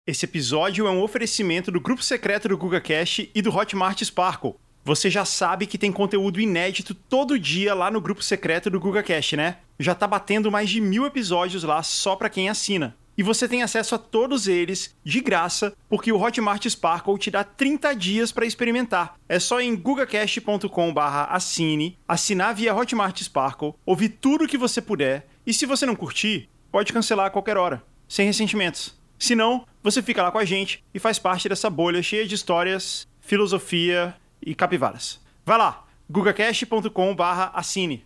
Esse episódio é um oferecimento do grupo secreto do GugaCast e do Hotmart Sparkle. Você já sabe que tem conteúdo inédito todo dia lá no grupo secreto do GugaCast, né? Já tá batendo mais de 1000 episódios lá só pra quem assina. E você tem acesso a todos eles de graça, porque o Hotmart Sparkle te dá 30 dias para experimentar. É só ir em gugacast.com/assine, assinar via Hotmart Sparkle, ouvir tudo o que você puder, e se você não curtir, pode cancelar a qualquer hora, sem ressentimentos. Se não, você fica lá com a gente e faz parte dessa bolha cheia de histórias, filosofia e capivaras. Vai lá, gugacast.com/assine.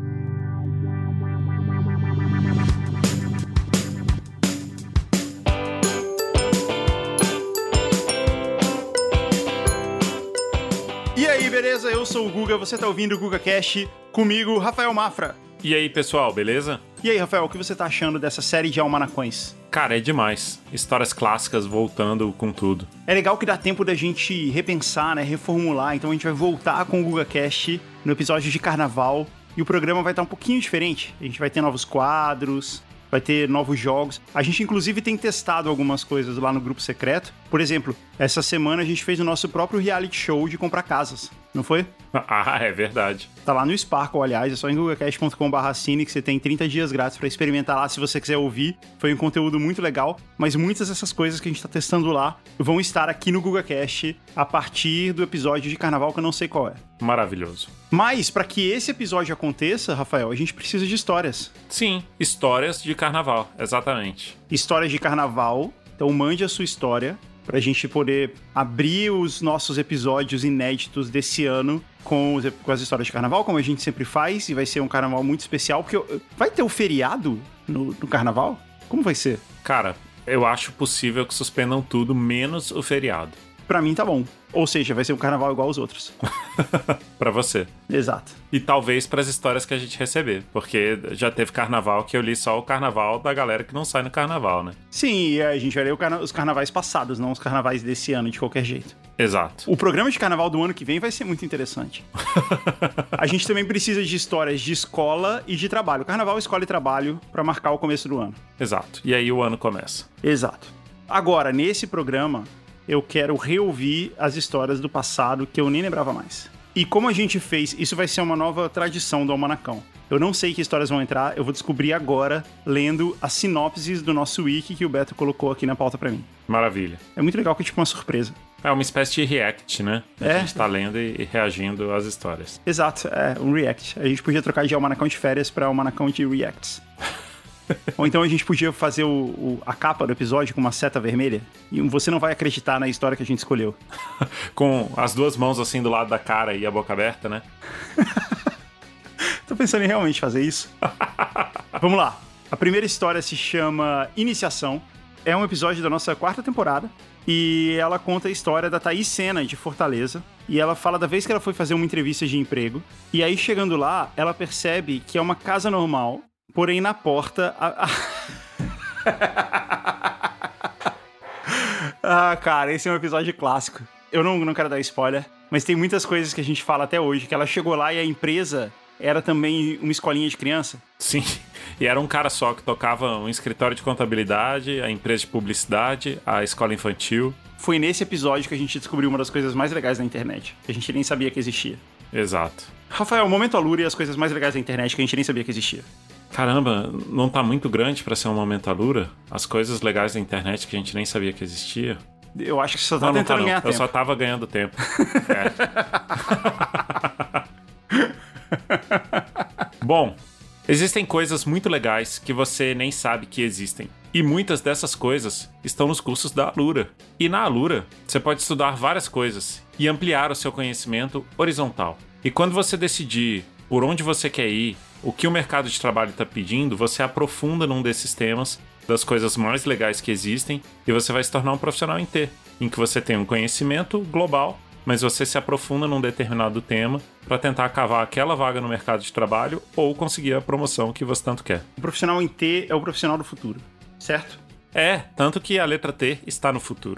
E aí, beleza? Eu sou o Guga, você tá ouvindo o GugaCast, comigo, Rafael Mafra. E aí, pessoal, beleza? E aí, Rafael, o que você tá achando dessa série de almanacões? Cara, é demais. Histórias clássicas voltando com tudo. É legal que dá tempo da gente repensar, né, reformular, então a gente vai voltar com o GugaCast no episódio de Carnaval, e o programa vai estar um pouquinho diferente. A gente vai ter novos quadros, vai ter novos jogos. A gente, inclusive, tem testado algumas coisas lá no grupo secreto. Por exemplo, essa semana a gente fez o nosso próprio reality show de comprar casas, não foi? Ah, é verdade. Tá lá no Sparkle, aliás, é só em gugacast.com/assine que você tem 30 dias grátis pra experimentar lá se você quiser ouvir. Foi um conteúdo muito legal, mas muitas dessas coisas que a gente tá testando lá vão estar aqui no GugaCast a partir do episódio de Carnaval, que eu não sei qual é. Maravilhoso. Mas, pra que esse episódio aconteça, Rafael, a gente precisa de histórias. Sim, histórias de carnaval, exatamente. Histórias de carnaval, então mande a sua história pra gente poder abrir os nossos episódios inéditos desse ano com as histórias de carnaval, como a gente sempre faz, e vai ser um carnaval muito especial, porque vai ter o feriado no carnaval? Como vai ser? Cara, eu acho possível que suspendam tudo, menos o feriado. Pra mim tá bom. Ou seja, vai ser um carnaval igual aos outros. Pra você. Exato. E talvez pras histórias que a gente receber, porque já teve carnaval que eu li só o carnaval da galera que não sai no carnaval, né? Sim, e a gente vai ler os carnavais passados, não os carnavais desse ano, de qualquer jeito. Exato. O programa de carnaval do ano que vem vai ser muito interessante. A gente também precisa de histórias de escola e de trabalho. Carnaval, escola e trabalho pra marcar o começo do ano. Exato. E aí o ano começa. Exato. Agora, nesse programa, eu quero reouvir as histórias do passado que eu nem lembrava mais. E como a gente fez, isso vai ser uma nova tradição do Almanacão. Eu não sei que histórias vão entrar, eu vou descobrir agora, lendo as sinopses do nosso wiki que o Beto colocou aqui na pauta pra mim. Maravilha. É muito legal que é tipo uma surpresa. É uma espécie de react, né? A É. gente tá lendo e reagindo às histórias. Exato, é um react. A gente podia trocar de Almanacão de férias pra Almanacão de reacts. Ou então a gente podia fazer a capa do episódio com uma seta vermelha. E você não vai acreditar na história que a gente escolheu. Com as duas mãos assim do lado da cara e a boca aberta, né? Tô pensando em realmente fazer isso. Vamos lá. A primeira história se chama Iniciação. É um episódio da nossa 4ª temporada. E ela conta a história da Thaís Sena, de Fortaleza. E ela fala da vez que ela foi fazer uma entrevista de emprego. E aí, chegando lá, ela percebe que é uma casa normal. Porém, na porta... Ah, cara, esse é um episódio clássico. Eu não quero dar spoiler, mas tem muitas coisas que a gente fala até hoje, que ela chegou lá e a empresa era também uma escolinha de criança. Sim, e era um cara só que tocava um escritório de contabilidade, a empresa de publicidade, a escola infantil. Foi nesse episódio que a gente descobriu uma das coisas mais legais da internet, que a gente nem sabia que existia. Exato. Rafael, Momento Alura e as coisas mais legais da internet que a gente nem sabia que existia. Caramba, não tá muito grande pra ser um Momento Alura? As coisas legais da internet que a gente nem sabia que existia? Eu acho que você só tá Não tentando tá, ganhar Eu tempo. só tava ganhando tempo. Bom, existem coisas muito legais que você nem sabe que existem. E muitas dessas coisas estão nos cursos da Alura. E na Alura, você pode estudar várias coisas e ampliar o seu conhecimento horizontal. E quando você decidir por onde você quer ir, o que o mercado de trabalho está pedindo, você aprofunda num desses temas, das coisas mais legais que existem, e você vai se tornar um profissional em T, em que você tem um conhecimento global, mas você se aprofunda num determinado tema para tentar cavar aquela vaga no mercado de trabalho ou conseguir a promoção que você tanto quer. O profissional em T é o profissional do futuro, certo? É, tanto que a letra T está no futuro.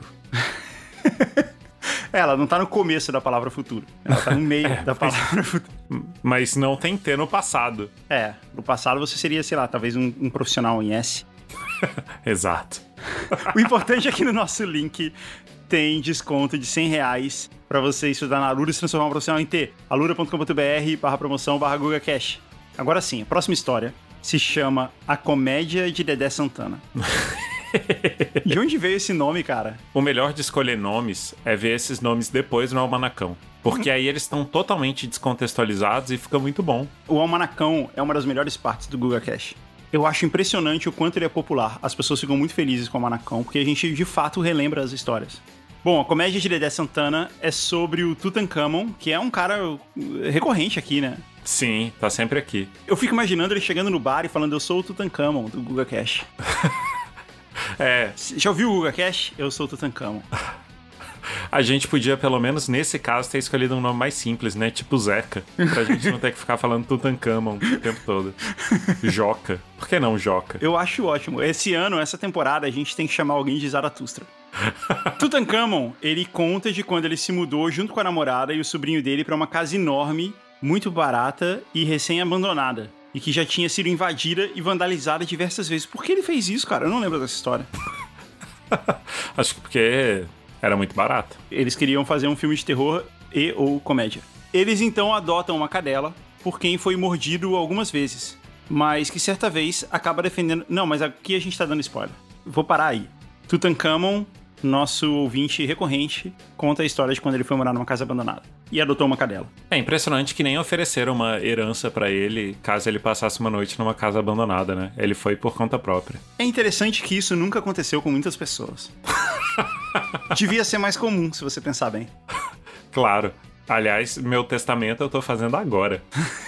Ela não tá no começo da palavra futuro. Ela tá no meio da palavra futuro. Mas não tem T no passado. No passado você seria, sei lá, talvez um profissional em S. Exato. O importante é que no nosso link tem desconto de R$100 pra você estudar na Alura e se transformar um profissional em T. alura.com.br/promoção/GugaCast. Agora sim, a próxima história se chama A Comédia de Dedé Santana. De onde veio esse nome, cara? O melhor de escolher nomes é ver esses nomes depois no Almanacão. Porque aí eles estão totalmente descontextualizados e fica muito bom. O Almanacão é uma das melhores partes do GugaCast. Eu acho impressionante o quanto ele é popular. As pessoas ficam muito felizes com o Almanacão, porque a gente, de fato, relembra as histórias. Bom, a Comédia de Dedé Santana é sobre o Tutankhamon, que é um cara recorrente aqui, né? Sim, tá sempre aqui. Eu fico imaginando ele chegando no bar e falando, eu sou o Tutankhamon do GugaCast. É. Já ouviu o GugaCast? Eu sou o Tutankhamon. A gente podia, pelo menos nesse caso, ter escolhido um nome mais simples, né? Tipo Zeca. Pra gente não ter que ficar falando Tutankhamon o tempo todo. Joca. Por que não Joca? Eu acho ótimo. Esse ano, essa temporada, a gente tem que chamar alguém de Zaratustra. Tutankhamon, ele conta de quando ele se mudou junto com a namorada e o sobrinho dele pra uma casa enorme, muito barata e recém-abandonada. E que já tinha sido invadida e vandalizada diversas vezes. Por que ele fez isso, cara? Eu não lembro dessa história. Acho que porque era muito barato. Eles queriam fazer um filme de terror e ou comédia. Eles então adotam uma cadela por quem foi mordido algumas vezes, mas que certa vez acaba defendendo... Não, mas aqui a gente tá dando spoiler. Vou parar aí. Tutankhamon, nosso ouvinte recorrente, conta a história de quando ele foi morar numa casa abandonada e adotou uma cadela. É impressionante que nem ofereceram uma herança pra ele caso ele passasse uma noite numa casa abandonada, né? Ele foi por conta própria. É interessante que isso nunca aconteceu com muitas pessoas. Devia ser mais comum, se você pensar bem. Claro. Aliás, meu testamento eu tô fazendo agora.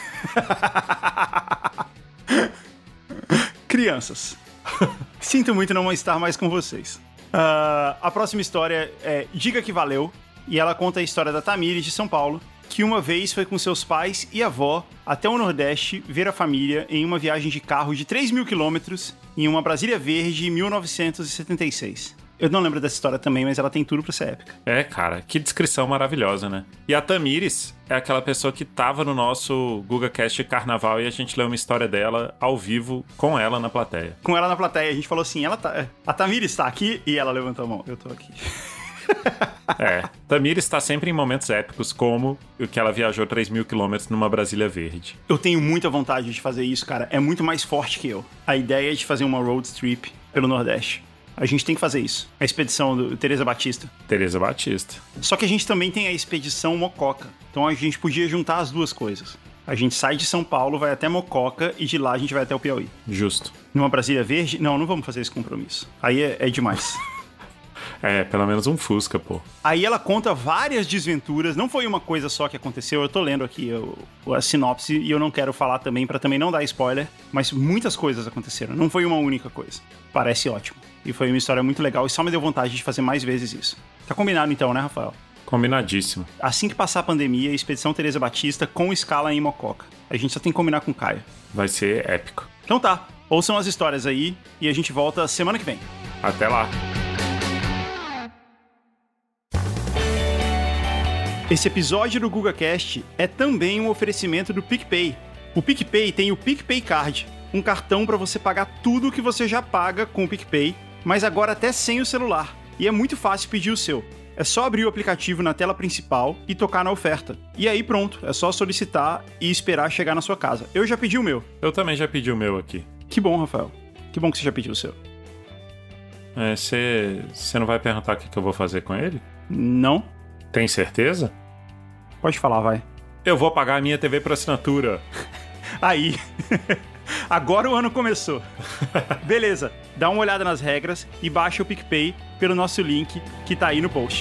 Crianças. Sinto muito não estar mais com vocês. A próxima história é Diga Que Valeu, e ela conta a história da Tamires de São Paulo, que uma vez foi com seus pais e avó até o Nordeste ver a família em uma viagem de carro de 3.000 quilômetros em uma Brasília Verde em 1976. Eu não lembro dessa história também, mas ela tem tudo pra ser épica. É, cara, que descrição maravilhosa, né? E a Tamires é aquela pessoa que tava no nosso GugaCast Carnaval e a gente leu uma história dela ao vivo com ela na plateia. Com ela na plateia, a gente falou assim, a Tamires tá aqui, e ela levantou a mão, eu tô aqui. É, Tamires está sempre em momentos épicos, como o que ela viajou 3.000 quilômetros numa Brasília Verde. Eu tenho muita vontade de fazer isso, cara. É muito mais forte que eu. A ideia é de fazer uma road trip pelo Nordeste. A gente tem que fazer isso. A expedição do Teresa Batista. Teresa Batista. Só que a gente também tem a expedição Mococa. Então a gente podia juntar as duas coisas. A gente sai de São Paulo, vai até Mococa e de lá a gente vai até o Piauí. Justo. Numa Brasília Verde? Não vamos fazer esse compromisso. Aí é demais. É, pelo menos um Fusca, pô. Aí ela conta várias desventuras, não foi uma coisa só que aconteceu, eu tô lendo aqui a sinopse e eu não quero falar também, pra também não dar spoiler, mas muitas coisas aconteceram, não foi uma única coisa. Parece ótimo. E foi uma história muito legal e só me deu vontade de fazer mais vezes isso. Tá combinado então, né, Rafael? Combinadíssimo. Assim que passar a pandemia, Expedição Teresa Batista com escala em Mococa. A gente só tem que combinar com o Caio. Vai ser épico. Então tá, ouçam as histórias aí e a gente volta semana que vem. Até lá. Esse episódio do GugaCast é também um oferecimento do PicPay. O PicPay tem o PicPay Card, um cartão para você pagar tudo que você já paga com o PicPay, mas agora até sem o celular. E é muito fácil pedir o seu. É só abrir o aplicativo na tela principal e tocar na oferta. E aí pronto, é só solicitar e esperar chegar na sua casa. Eu já pedi o meu. Eu também já pedi o meu aqui. Que bom, Rafael. Que bom que você já pediu o seu. Você não vai perguntar o que eu vou fazer com ele? Não. Tem certeza? Pode falar, vai. Eu vou pagar a minha TV por assinatura. Aí. Agora o ano começou. Beleza, dá uma olhada nas regras e baixa o PicPay pelo nosso link que tá aí no post.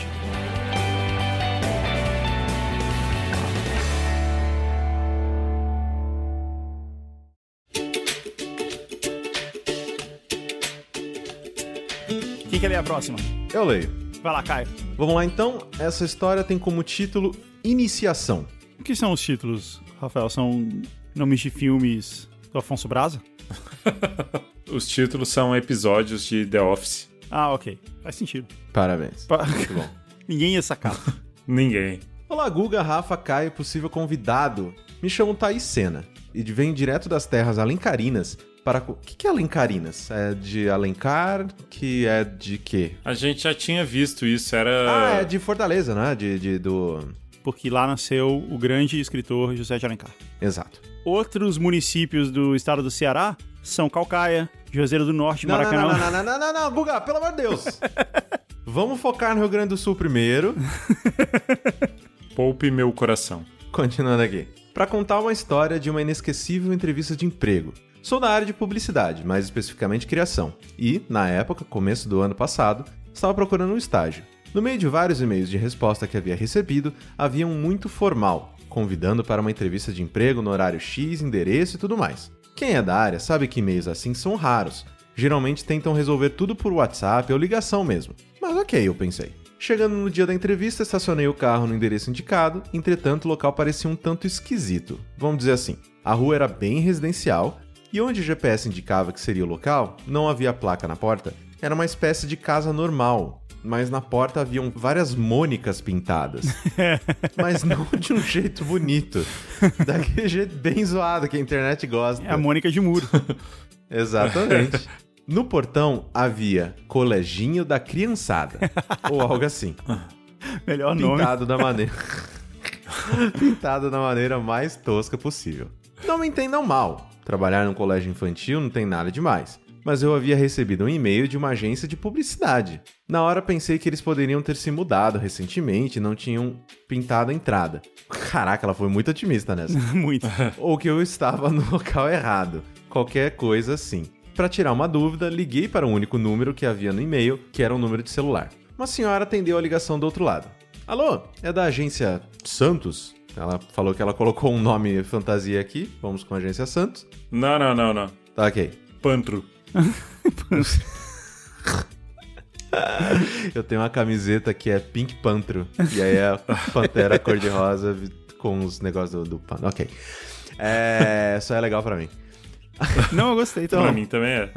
Quem quer ler a próxima? Eu leio. Vai lá, Caio. Vamos lá então. Essa história tem como título Iniciação. O que são os títulos, Rafael? São nomes de filmes do Afonso Braza? Os títulos são episódios de The Office. Ah, ok. Faz sentido. Parabéns. Muito bom. Ninguém ia sacar. Ninguém. Olá, Guga, Rafa, Caio, possível convidado. Me chamo Thaís Sena e venho direto das terras alencarinas para... O que é Alencarinas? É de Alencar, que é de quê? A gente já tinha visto isso, era... Ah, é de Fortaleza, né? Porque lá nasceu o grande escritor José de Alencar. Exato. Outros municípios do estado do Ceará são Calcaia, Juazeiro do Norte, Maracanã... Não, Buga, pelo amor de Deus! Vamos focar no Rio Grande do Sul primeiro. Poupe meu coração. Continuando aqui. Para contar uma história de uma inesquecível entrevista de emprego. Sou da área de publicidade, mais especificamente criação. E, na época, começo do ano passado, estava procurando um estágio. No meio de vários e-mails de resposta que havia recebido, havia um muito formal, convidando para uma entrevista de emprego no horário X, endereço e tudo mais. Quem é da área sabe que e-mails assim são raros. Geralmente tentam resolver tudo por WhatsApp ou ligação mesmo. Mas ok, eu pensei. Chegando no dia da entrevista, estacionei o carro no endereço indicado, entretanto o local parecia um tanto esquisito. Vamos dizer assim, a rua era bem residencial, e onde o GPS indicava que seria o local, não havia placa na porta, era uma espécie de casa normal. Mas na porta haviam várias mônicas pintadas. Mas não de um jeito bonito. Daquele jeito bem zoado que a internet gosta. É a Mônica de muro. Exatamente. No portão havia Coleginho da Criançada. Ou algo assim. Melhor nome. Pintado da maneira mais tosca possível. Não me entendam mal. Trabalhar num colégio infantil não tem nada demais. Mas eu havia recebido um e-mail de uma agência de publicidade. Na hora pensei que eles poderiam ter se mudado recentemente e não tinham pintado a entrada. Caraca, ela foi muito otimista nessa. Muito. Ou que eu estava no local errado. Qualquer coisa assim. Para tirar uma dúvida, liguei para o único número que havia no e-mail, que era um número de celular. Uma senhora atendeu a ligação do outro lado. Alô, é da agência Santos? Ela falou que ela colocou um nome fantasia aqui. Vamos com a agência Santos. Não. Tá, ok. Pantro. Eu tenho uma camiseta que é Pink Pantro. E aí é a pantera cor-de-rosa com os negócios do pano. Ok. Só é legal pra mim. Não, eu gostei. Então... Pra mim também é.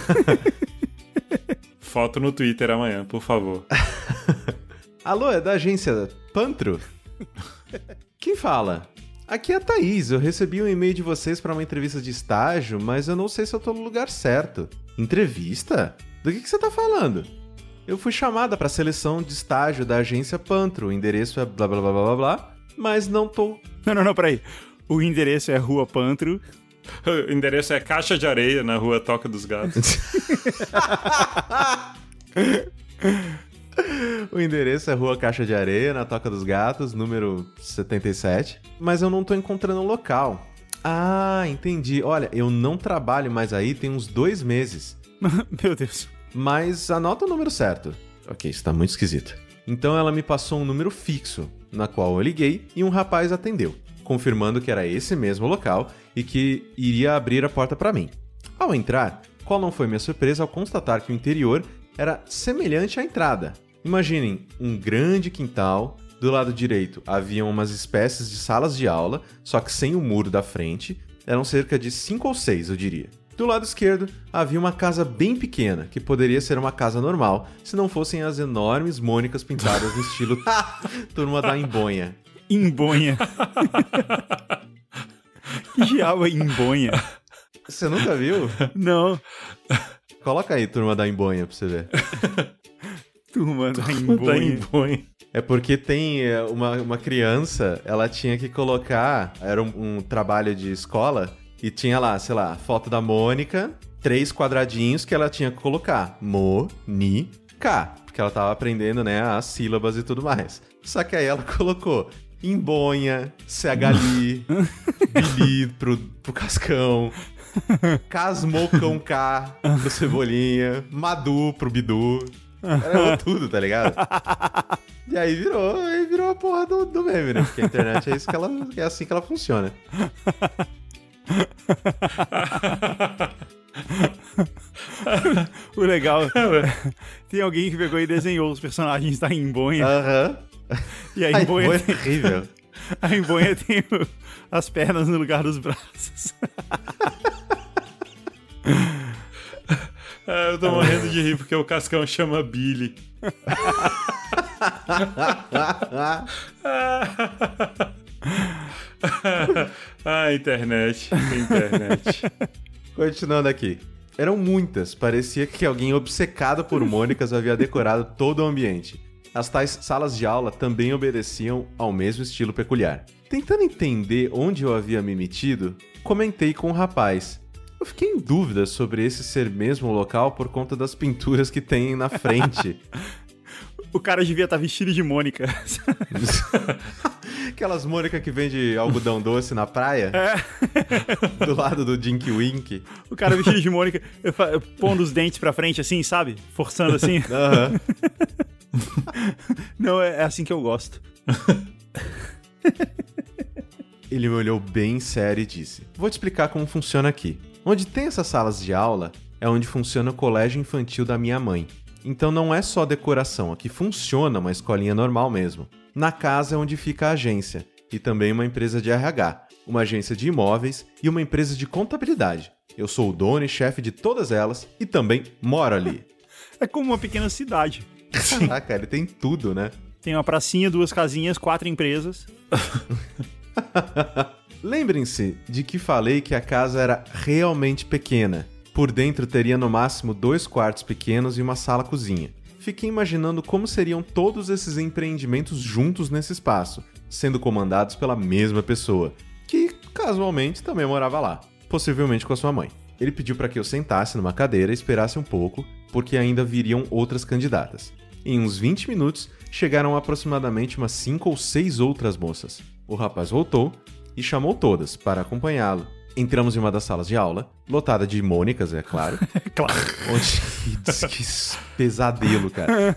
Foto no Twitter amanhã, por favor. Alô, é da agência Pantro? Quem fala? Aqui é a Thaís, eu recebi um e-mail de vocês para uma entrevista de estágio, mas eu não sei se eu tô no lugar certo. Entrevista? Do que você tá falando? Eu fui chamada para a seleção de estágio da agência Pantro, o endereço é blá blá blá blá blá, mas não tô... Não, peraí. O endereço é Rua Pantro. O endereço é Caixa de Areia, na Rua Toca dos Gatos. O endereço é Rua Caixa de Areia, na Toca dos Gatos, número 77. Mas eu não tô encontrando um local. Ah, entendi. Olha, eu não trabalho mais aí tem uns 2 meses. Meu Deus. Mas anota o número certo. Ok, isso tá muito esquisito. Então ela me passou um número fixo, na qual eu liguei e um rapaz atendeu, confirmando que era esse mesmo local e que iria abrir a porta pra mim. Ao entrar, qual não foi minha surpresa ao constatar que o interior era semelhante à entrada. Imaginem um grande quintal, do lado direito haviam umas espécies de salas de aula, só que sem o muro da frente, eram cerca de 5 ou 6, eu diria. Do lado esquerdo havia uma casa bem pequena, que poderia ser uma casa normal, se não fossem as enormes mônicas pintadas no estilo Turma da Embonha. Embonha. Que diabo é Embonha? Você nunca viu? Não. Coloca aí Turma da Embonha pra você ver. Turma da Embonha. É porque tem uma criança, ela tinha que colocar, era um trabalho de escola, e tinha lá, sei lá, foto da Mônica, 3 quadradinhos que ela tinha que colocar. Mo-ni-ka. Porque ela tava aprendendo, né, as sílabas e tudo mais. Só que aí ela colocou Embonha, CHLI, Bili pro Cascão, Casmocão K pro Cebolinha, Madu pro Bidu. Era tudo, tá ligado? E aí virou a porra do meme, né? Porque a internet é assim que ela funciona. O legal, tem alguém que pegou e desenhou os personagens da Embonha. Aham. E a Embonha é terrível. A Embonha tem as pernas no lugar dos braços. Eu tô morrendo de rir porque o Cascão chama Billy. Internet. Continuando aqui. Eram muitas, parecia que alguém obcecado por Mônicas havia decorado todo o ambiente. As tais salas de aula também obedeciam ao mesmo estilo peculiar. Tentando entender onde eu havia me metido, comentei com o rapaz. Eu fiquei em dúvida sobre esse ser mesmo o local por conta das pinturas que tem na frente. O cara devia estar vestido de Mônica. Aquelas Mônica que vende algodão doce na praia. É. Do lado do Dinky Wink. O cara vestido de Mônica, pondo os dentes pra frente assim, sabe? Forçando assim. Aham. Não, é assim que eu gosto. Ele me olhou bem sério e disse: vou te explicar como funciona aqui. Onde tem essas salas de aula é onde funciona o colégio infantil da minha mãe. Então não é só decoração, aqui funciona uma escolinha normal mesmo. Na casa é onde fica a agência, e também uma empresa de RH, uma agência de imóveis e uma empresa de contabilidade. Eu sou o dono e chefe de todas elas e também moro ali. É como uma pequena cidade. Caraca, ele tem tudo, né? Tem uma pracinha, 2 casinhas, 4 empresas. Lembrem-se de que falei que a casa era realmente pequena. Por dentro teria no máximo 2 quartos pequenos e uma sala-cozinha. Fiquei imaginando como seriam todos esses empreendimentos juntos nesse espaço, sendo comandados pela mesma pessoa, que casualmente também morava lá, possivelmente com a sua mãe. Ele pediu para que eu sentasse numa cadeira e esperasse um pouco, porque ainda viriam outras candidatas. Em uns 20 minutos, chegaram aproximadamente umas 5 ou 6 outras moças. O rapaz voltou e chamou todas para acompanhá-lo. Entramos em uma das salas de aula, lotada de Mônicas, é claro. Claro. Onde... Que pesadelo, cara.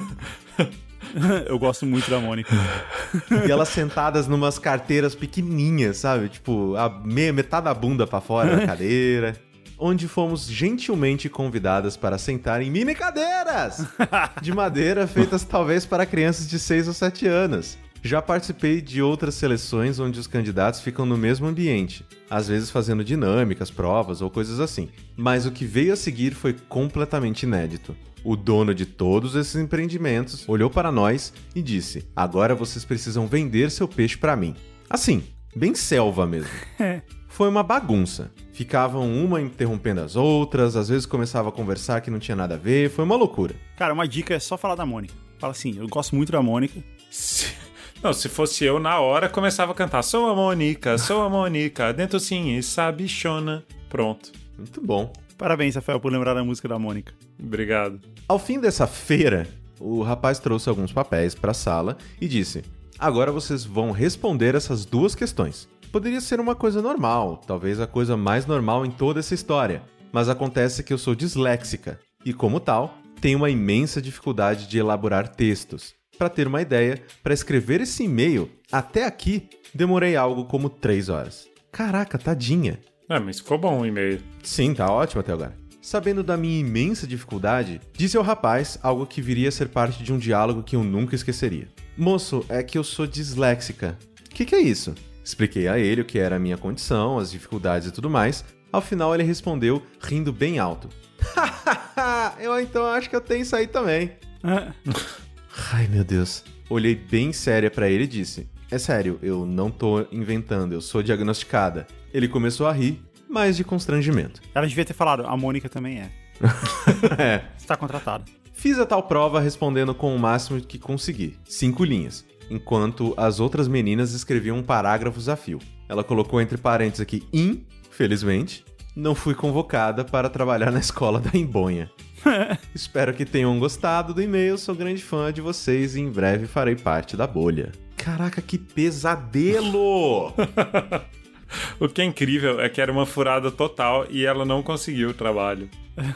Eu gosto muito da Mônica. E elas sentadas numas carteiras pequenininhas, sabe? Tipo, metade da bunda pra fora da cadeira. Onde fomos gentilmente convidadas para sentar em mini cadeiras de madeira feitas talvez para crianças de 6 ou 7 anos. Já participei de outras seleções onde os candidatos ficam no mesmo ambiente, às vezes fazendo dinâmicas, provas ou coisas assim. Mas o que veio a seguir foi completamente inédito. O dono de todos esses empreendimentos olhou para nós e disse: agora vocês precisam vender seu peixe para mim. Assim, bem selva mesmo. Foi uma bagunça. Ficavam uma interrompendo as outras, às vezes começava a conversar que não tinha nada a ver, foi uma loucura. Cara, uma dica é só falar da Mônica. Fala assim, eu gosto muito da Mônica. Não, se fosse eu, na hora, começava a cantar sou a Mônica, dentro sim e sabichona. Pronto. Muito bom. Parabéns, Rafael, por lembrar da música da Mônica. Obrigado. Ao fim dessa feira, o rapaz trouxe alguns papéis para a sala e disse: agora vocês vão responder essas 2 questões. Poderia ser uma coisa normal, talvez a coisa mais normal em toda essa história, mas acontece que eu sou disléxica e, como tal, tenho uma imensa dificuldade de elaborar textos. Para ter uma ideia, para escrever esse e-mail, até aqui, demorei algo como 3 horas. Caraca, tadinha. Mas ficou bom o e-mail. Sim, tá ótimo até agora. Sabendo da minha imensa dificuldade, disse ao rapaz algo que viria a ser parte de um diálogo que eu nunca esqueceria. Moço, é que eu sou disléxica. O que é isso? Expliquei a ele o que era a minha condição, as dificuldades e tudo mais. Ao final ele respondeu, rindo bem alto. Eu então acho que eu tenho isso aí também. Ai, meu Deus. Olhei bem séria pra ele e disse: é sério, eu não tô inventando, eu sou diagnosticada. Ele começou a rir, mas de constrangimento. Ela devia ter falado, a Mônica também é. É. Você tá contratada. Fiz a tal prova respondendo com o máximo que consegui, 5 linhas, enquanto as outras meninas escreviam parágrafos a fio. Ela colocou entre parênteses aqui, infelizmente, não fui convocada para trabalhar na escola da Embonha. Espero que tenham gostado do e-mail, sou grande fã de vocês e em breve farei parte da bolha. Caraca, que pesadelo! O que é incrível é que era uma furada total e ela não conseguiu o trabalho.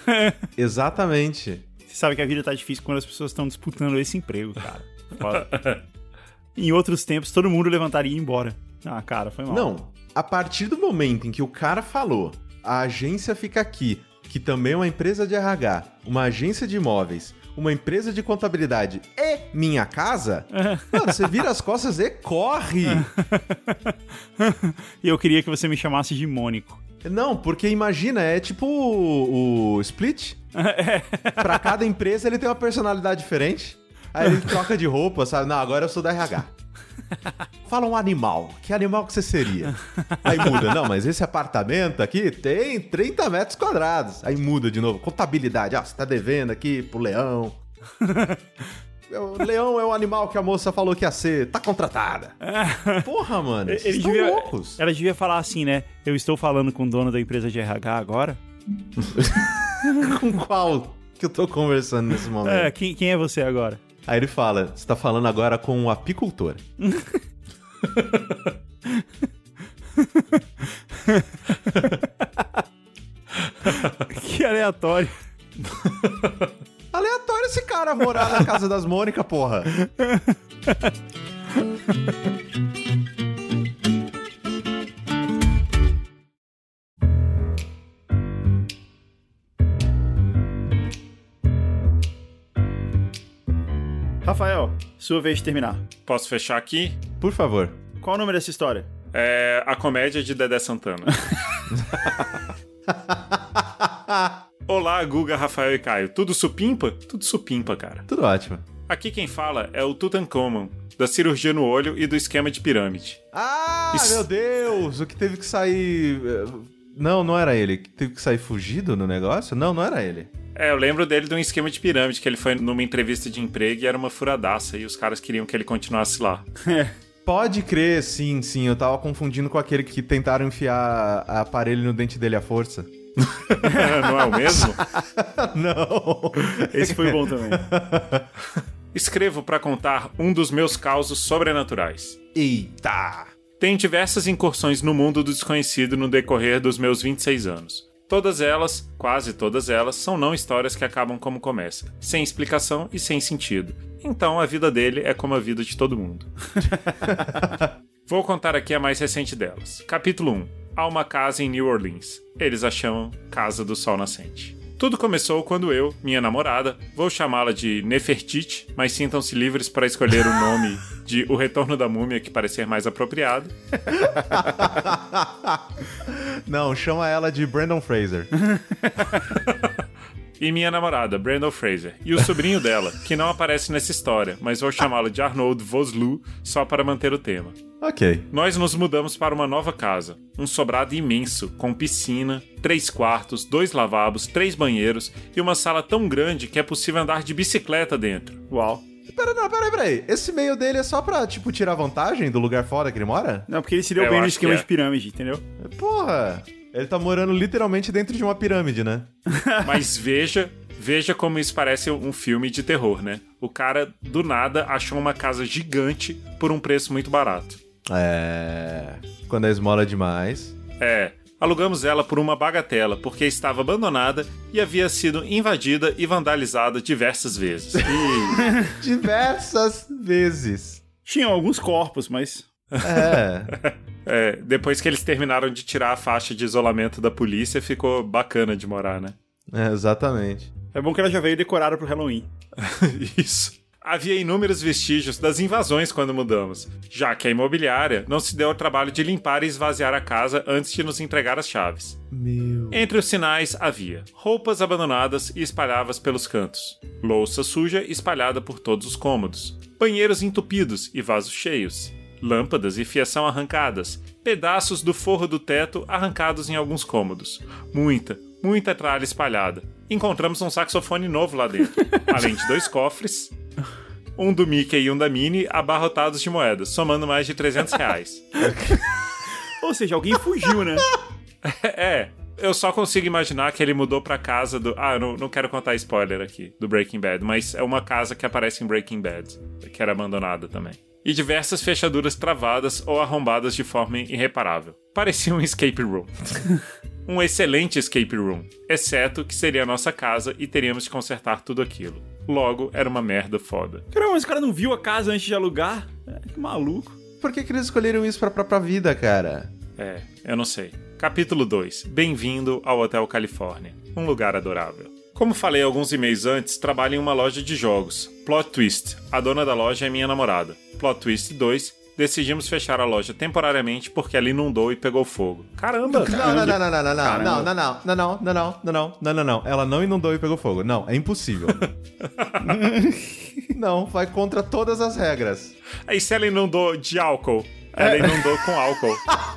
Exatamente. Você sabe que a vida tá difícil quando as pessoas estão disputando esse emprego, cara. Foda. Em outros tempos, todo mundo levantaria e ia embora. Ah, cara, foi mal. Não, a partir do momento em que o cara falou, a agência fica aqui, que também é uma empresa de RH, uma agência de imóveis, uma empresa de contabilidade e minha casa, mano, você vira as costas e corre! E eu queria que você me chamasse de Mônico. Não, porque imagina, é tipo o Split. Pra cada empresa ele tem uma personalidade diferente. Aí ele troca de roupa, sabe? Não, agora eu sou da RH. Fala um animal. Que animal que você seria? Aí muda. Não, mas esse apartamento aqui tem 30 metros quadrados. Aí muda de novo. Contabilidade. Você tá devendo aqui pro leão. O leão é o animal que a moça falou que ia ser. Tá contratada. Porra, mano. Eles estão loucos. Ela devia falar assim, né? Eu estou falando com o dono da empresa de RH agora. Com qual que eu tô conversando nesse momento? Quem é você agora? Aí ele fala, você tá falando agora com um apicultor. Que aleatório. Aleatório esse cara morar na casa das Mônica, porra. Rafael, sua vez de terminar. Posso fechar aqui? Por favor. Qual o nome dessa história? É A Comédia de Dedé Santana. Olá, Guga, Rafael e Caio. Tudo supimpa? Tudo supimpa, cara. Tudo ótimo. Aqui quem fala é o Tutankhamon, da cirurgia no olho e do esquema de pirâmide. Meu Deus! O que teve que sair... Não era ele. Teve que sair fugido no negócio? Não era ele. Eu lembro dele de um esquema de pirâmide, que ele foi numa entrevista de emprego e era uma furadaça, e os caras queriam que ele continuasse lá. Pode crer, sim. Eu tava confundindo com aquele que tentaram enfiar aparelho no dente dele à força. Não é o mesmo? Não. Esse foi bom também. Escrevo pra contar um dos meus causos sobrenaturais. Eita! Tenho diversas incursões no mundo do desconhecido no decorrer dos meus 26 anos. Todas elas, quase todas elas, são não histórias que acabam como começa, sem explicação e sem sentido. Então a vida dele é como a vida de todo mundo. Vou contar aqui a mais recente delas. Capítulo 1. Há uma casa em New Orleans. Eles a chamam Casa do Sol Nascente. Tudo começou quando eu, minha namorada, vou chamá-la de Nefertiti, mas sintam-se livres para escolher o nome de O Retorno da Múmia que parecer mais apropriado. Não, chama ela de Brandon Fraser. E minha namorada, Brandon Fraser, e o sobrinho dela, que não aparece nessa história, mas vou chamá-lo de Arnold Vosloo só para manter o tema. Ok. Nós nos mudamos para uma nova casa, um sobrado imenso, com piscina, 3 quartos, 2 lavabos, 3 banheiros e uma sala tão grande que é possível andar de bicicleta dentro. Uau. Peraí. Esse e-mail dele é só pra, tirar vantagem do lugar fora que ele mora? Não, porque ele se deu bem no esquema de pirâmide, entendeu? Porra! Ele tá morando literalmente dentro de uma pirâmide, né? Mas veja como isso parece um filme de terror, né? O cara, do nada, achou uma casa gigante por um preço muito barato. Quando a esmola é demais. Alugamos ela por uma bagatela, porque estava abandonada e havia sido invadida e vandalizada diversas vezes. Diversas vezes. Tinham alguns corpos, mas... Depois que eles terminaram de tirar a faixa de isolamento da polícia, ficou bacana de morar, né? Exatamente. É bom que ela já veio decorada pro Halloween. Isso. Havia inúmeros vestígios das invasões quando mudamos, já que a imobiliária não se deu ao trabalho de limpar e esvaziar a casa antes de nos entregar as chaves. Entre os sinais havia roupas abandonadas e espalhadas pelos cantos, louça suja espalhada por todos os cômodos, banheiros entupidos e vasos cheios, lâmpadas e fiação arrancadas, pedaços do forro do teto arrancados em alguns cômodos, muita tralha espalhada. Encontramos um saxofone novo lá dentro, além de 2 cofres, um do Mickey e um da Minnie, abarrotados de moedas, somando mais de R$300. Ou seja, alguém fugiu, né? Eu só consigo imaginar que ele mudou pra casa do... eu não quero contar spoiler aqui, do Breaking Bad, mas é uma casa que aparece em Breaking Bad, que era abandonada também. E diversas fechaduras travadas ou arrombadas de forma irreparável. Parecia um escape room. Um excelente escape room, exceto que seria a nossa casa e teríamos de consertar tudo aquilo. Logo, era uma merda foda. Caramba, mas o cara não viu a casa antes de alugar? Que maluco. Por que eles escolheram isso pra própria vida, cara? Eu não sei. Capítulo 2. Bem-vindo ao Hotel Califórnia. Um lugar adorável. Como falei alguns e-mails antes, trabalho em uma loja de jogos. Plot twist. A dona da loja é minha namorada. Plot twist 2. decidimos fechar a loja temporariamente porque ela inundou e pegou fogo. Caramba! Não. Ela não inundou e pegou fogo. Não, é impossível. Não, vai contra todas as regras. Aí se ela inundou de álcool, ela inundou com álcool.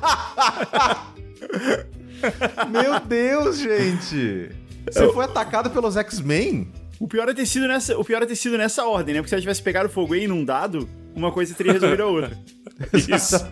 Meu Deus, gente! Você foi atacado pelos X-Men? O pior é ter sido nessa ordem, né? Porque se ela tivesse pegado fogo e inundado, uma coisa teria resolvido a outra. Isso.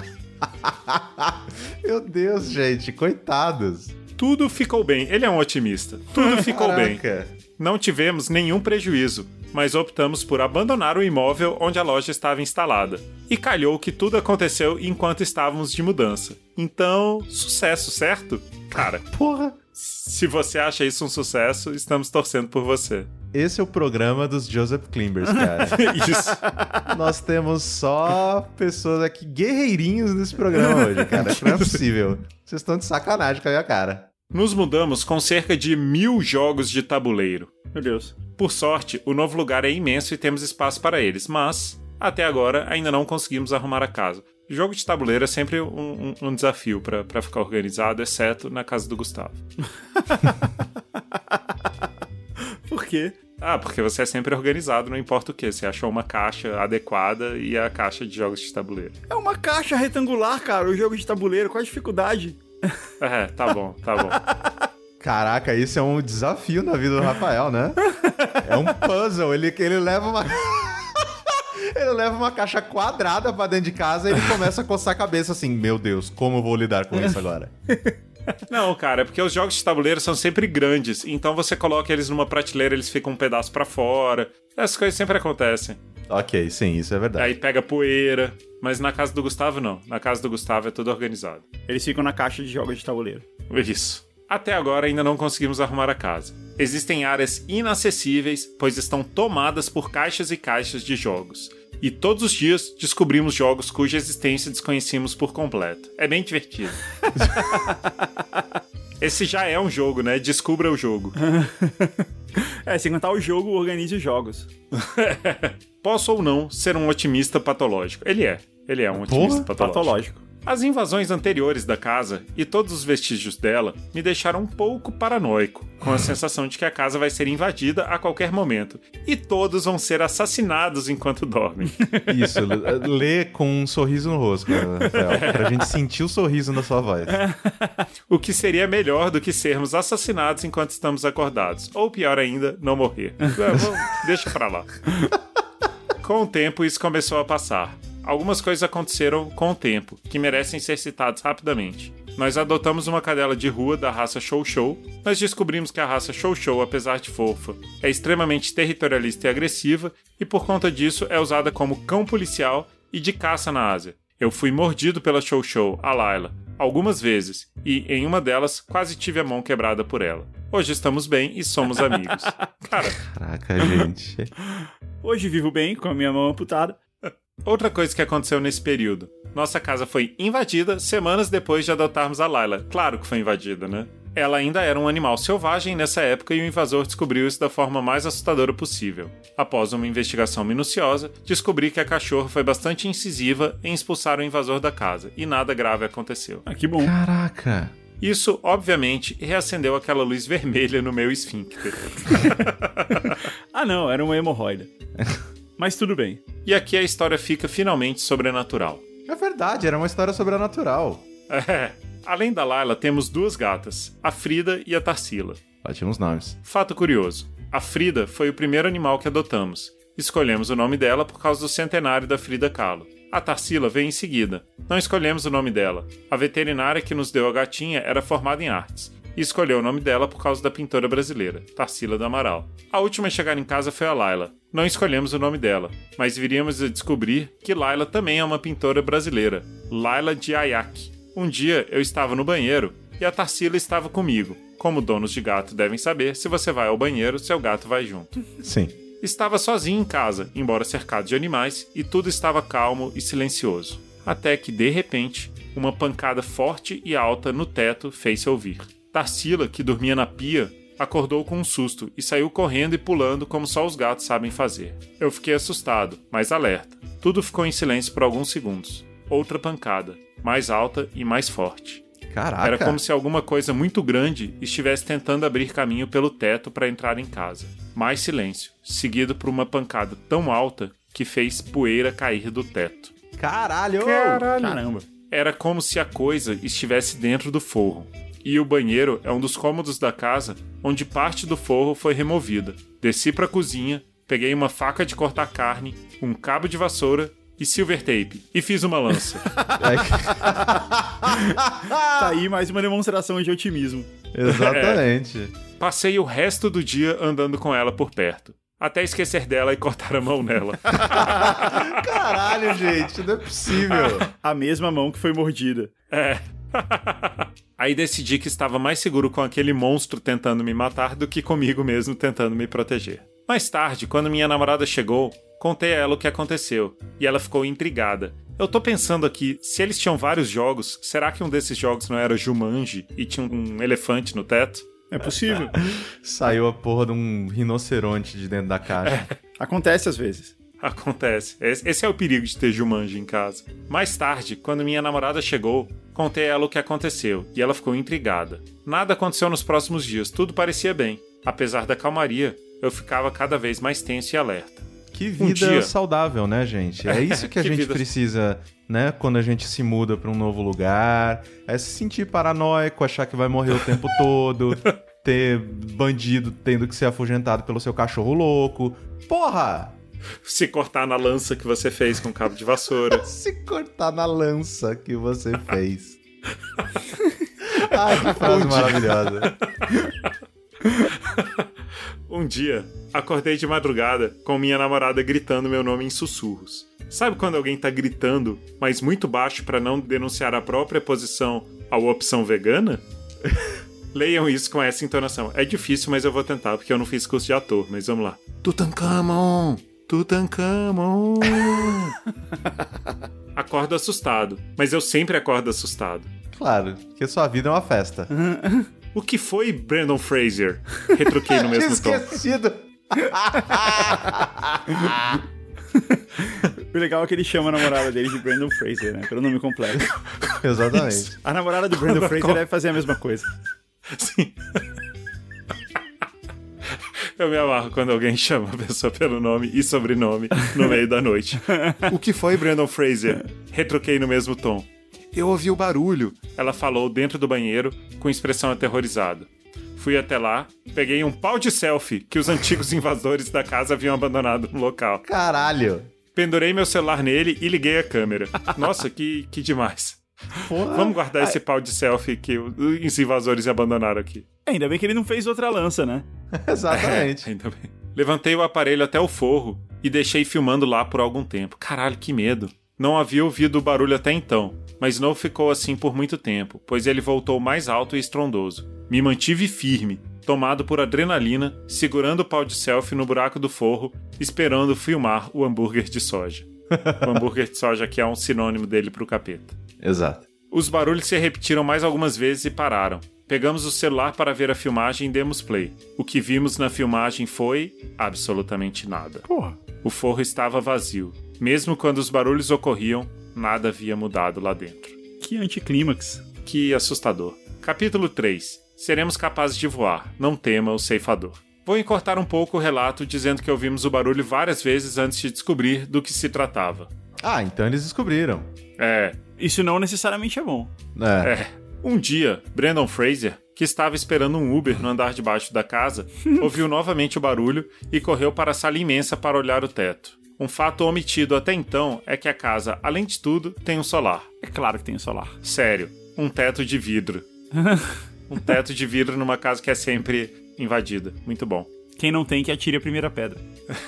Meu Deus, gente, coitados. Tudo ficou bem. Ele é um otimista. Tudo ficou bem. Caraca. Não tivemos nenhum prejuízo, mas optamos por abandonar o imóvel onde a loja estava instalada. E calhou que tudo aconteceu enquanto estávamos de mudança. Então, sucesso, certo? Cara, Porra. se você acha isso um sucesso, estamos torcendo por você. Esse é o programa dos Joseph Klimbers, cara. Isso. Nós temos só pessoas aqui guerreirinhos nesse programa hoje, cara. Não é possível. Vocês estão de sacanagem com a minha cara. Nos mudamos com cerca de 1000 jogos de tabuleiro. Meu Deus. Por sorte, o novo lugar é imenso e temos espaço para eles, mas, até agora, ainda não conseguimos arrumar a casa. Jogo de tabuleiro é sempre um desafio pra ficar organizado, exceto na casa do Gustavo. Por quê? Ah, porque você é sempre organizado, não importa o que. Você achou uma caixa adequada e a caixa de jogos de tabuleiro. É uma caixa retangular, cara, o jogo de tabuleiro. Qual a dificuldade? É, tá bom. Caraca, isso é um desafio na vida do Rafael, né? É um puzzle. Ele leva uma... Ele leva uma caixa quadrada pra dentro de casa e ele começa a coçar a cabeça assim, meu Deus, como eu vou lidar com isso agora? Não, cara, é porque os jogos de tabuleiro são sempre grandes, então você coloca eles numa prateleira, eles ficam um pedaço pra fora. Essas coisas sempre acontecem. Ok, sim, isso é verdade. Aí pega poeira, mas na casa do Gustavo não. Na casa do Gustavo é tudo organizado. Eles ficam na caixa de jogos de tabuleiro. Isso. Até agora ainda não conseguimos arrumar a casa. Existem áreas inacessíveis, pois estão tomadas por caixas e caixas de jogos. E todos os dias descobrimos jogos cuja existência desconhecíamos por completo. É bem divertido. Esse já é um jogo, né? Descubra o jogo. Sem contar o jogo, organize os jogos. Posso ou não ser um otimista patológico. Ele é um otimista patológico. As invasões anteriores da casa e todos os vestígios dela me deixaram um pouco paranoico, com a sensação de que a casa vai ser invadida a qualquer momento e todos vão ser assassinados enquanto dormem. Isso, lê com um sorriso no rosto, Rafael, pra gente sentir o sorriso na sua voz. O que seria melhor do que sermos assassinados enquanto estamos acordados, ou pior ainda, não morrer. Deixa pra lá. Com o tempo, isso começou a passar. Algumas coisas aconteceram com o tempo, que merecem ser citadas rapidamente. Nós adotamos uma cadela de rua da raça Chow Chow. Nós descobrimos que a raça Chow Chow, apesar de fofa, é extremamente territorialista e agressiva, e por conta disso é usada como cão policial e de caça na Ásia. Eu fui mordido pela Chow Chow, a Layla, algumas vezes, e em uma delas quase tive a mão quebrada por ela. Hoje estamos bem e somos amigos. Caraca, gente. Hoje vivo bem com a minha mão amputada. Outra coisa que aconteceu nesse período. Nossa casa foi invadida semanas depois de adotarmos a Layla. Claro que foi invadida, né? Ela ainda era um animal selvagem nessa época e o invasor descobriu isso da forma mais assustadora possível. Após uma investigação minuciosa, descobri que a cachorra foi bastante incisiva em expulsar o invasor da casa, e nada grave aconteceu. Ah, que bom. Caraca. Isso, obviamente, reacendeu aquela luz vermelha no meu esfíncter. Ah não, era uma hemorroida. Mas tudo bem. E aqui a história fica finalmente sobrenatural. É verdade, era uma história sobrenatural. Além da Layla, temos duas gatas, a Frida e a Tarsila. Ótimos nomes. Fato curioso, a Frida foi o primeiro animal que adotamos. Escolhemos o nome dela por causa do centenário da Frida Kahlo. A Tarsila veio em seguida. Não escolhemos o nome dela. A veterinária que nos deu a gatinha era formada em artes. E escolheu o nome dela por causa da pintora brasileira, Tarsila do Amaral. A última a chegar em casa foi a Layla. Não escolhemos o nome dela, mas viríamos a descobrir que Layla também é uma pintora brasileira, Layla de Ayak. Um dia eu estava no banheiro e a Tarsila estava comigo. Como donos de gato devem saber, se você vai ao banheiro, seu gato vai junto. Sim. Estava sozinho em casa, embora cercado de animais, e tudo estava calmo e silencioso. Até que, de repente, uma pancada forte e alta no teto fez-se ouvir. Tarsila, que dormia na pia, acordou com um susto e saiu correndo e pulando como só os gatos sabem fazer. Eu fiquei assustado, mas alerta. Tudo ficou em silêncio por alguns segundos. Outra pancada, mais alta e mais forte. Caraca! Era como se alguma coisa muito grande estivesse tentando abrir caminho pelo teto para entrar em casa. Mais silêncio, seguido por uma pancada tão alta que fez poeira cair do teto. Caralho! Caramba. Era como se a coisa estivesse dentro do forro. E o banheiro é um dos cômodos da casa onde parte do forro foi removida. Desci pra cozinha, peguei uma faca de cortar carne, um cabo de vassoura e silver tape. E fiz uma lança. Tá aí mais uma demonstração de otimismo. Exatamente. Passei o resto do dia andando com ela por perto. Até esquecer dela e cortar a mão nela. Caralho, gente, não é possível. A mesma mão que foi mordida. É. Aí decidi que estava mais seguro com aquele monstro tentando me matar do que comigo mesmo tentando me proteger. Mais tarde, quando minha namorada chegou, contei a ela o que aconteceu, e ela ficou intrigada. Eu tô pensando aqui, se eles tinham vários jogos, será que um desses jogos não era Jumanji e tinha um elefante no teto? É possível. Saiu a porra de um rinoceronte de dentro da caixa. Acontece às vezes. Acontece. Esse é o perigo de ter Jumanji em casa. Mais tarde, quando minha namorada chegou, contei a ela o que aconteceu, e ela ficou intrigada. Nada aconteceu nos próximos dias, tudo parecia bem. Apesar da calmaria, eu ficava cada vez mais tenso e alerta. Que vida saudável, né, gente? É isso que a gente vida... precisa, né? Quando a gente se muda pra um novo lugar. É se sentir paranoico, achar que vai morrer o tempo todo, ter bandido tendo que ser afugentado pelo seu cachorro louco. Porra! Se cortar na lança que você fez com cabo de vassoura. Se cortar na lança que você fez. Ai, que frase maravilhosa. Um dia, acordei de madrugada com minha namorada gritando meu nome em sussurros. Sabe quando alguém tá gritando, mas muito baixo pra não denunciar a própria posição à opção vegana? Leiam isso com essa entonação. É difícil, mas eu vou tentar, porque eu não fiz curso de ator, mas vamos lá. Tutankhamon! Tutankhamon! Acordo assustado, mas eu sempre acordo assustado. Claro, porque sua vida é uma festa. O que foi Brandon Fraser? Retruquei no mesmo tom. Esquecido! O legal é que ele chama a namorada dele de Brandon Fraser, né? Pelo nome completo. Exatamente. A namorada do Brandon Fraser deve fazer a mesma coisa. Sim. Eu me amarro quando alguém chama a pessoa pelo nome e sobrenome no meio da noite. O que foi Brandon Fraser? Retruquei no mesmo tom. Eu ouvi o barulho, ela falou dentro do banheiro, com expressão aterrorizada. Fui até lá, peguei um pau de selfie que os antigos invasores da casa haviam abandonado no local. Caralho! Pendurei meu celular nele e liguei a câmera. Nossa, que demais. Porra. Vamos guardar esse pau de selfie que os invasores abandonaram aqui. Ainda bem que ele não fez outra lança, né? Exatamente. Ainda bem. Levantei o aparelho até o forro e deixei filmando lá por algum tempo. Caralho, que medo. Não havia ouvido o barulho até então, mas não ficou assim por muito tempo, pois ele voltou mais alto e estrondoso. Me mantive firme, tomado por adrenalina, segurando o pau de selfie no buraco do forro, esperando filmar o hambúrguer de soja. O hambúrguer de soja que é um sinônimo dele pro capeta. Exato. Os barulhos se repetiram mais algumas vezes e pararam. Pegamos o celular para ver a filmagem e demos play. O que vimos na filmagem foi absolutamente nada. Porra. O forro estava vazio. Mesmo quando os barulhos ocorriam, nada havia mudado lá dentro. Que anticlímax. Que assustador. Capítulo 3. Seremos capazes de voar. Não tema o ceifador. Vou encurtar um pouco o relato dizendo que ouvimos o barulho várias vezes antes de descobrir do que se tratava. Ah, então eles descobriram. Isso não necessariamente é bom. Um dia, Brandon Fraser, que estava esperando um Uber no andar de baixo da casa, ouviu novamente o barulho e correu para a sala imensa para olhar o teto. Um fato omitido até então é que a casa, além de tudo, tem um solar. É claro que tem um solar. Sério, um teto de vidro. Um teto de vidro numa casa que é sempre invadida. Muito bom. Quem não tem, que atire a primeira pedra.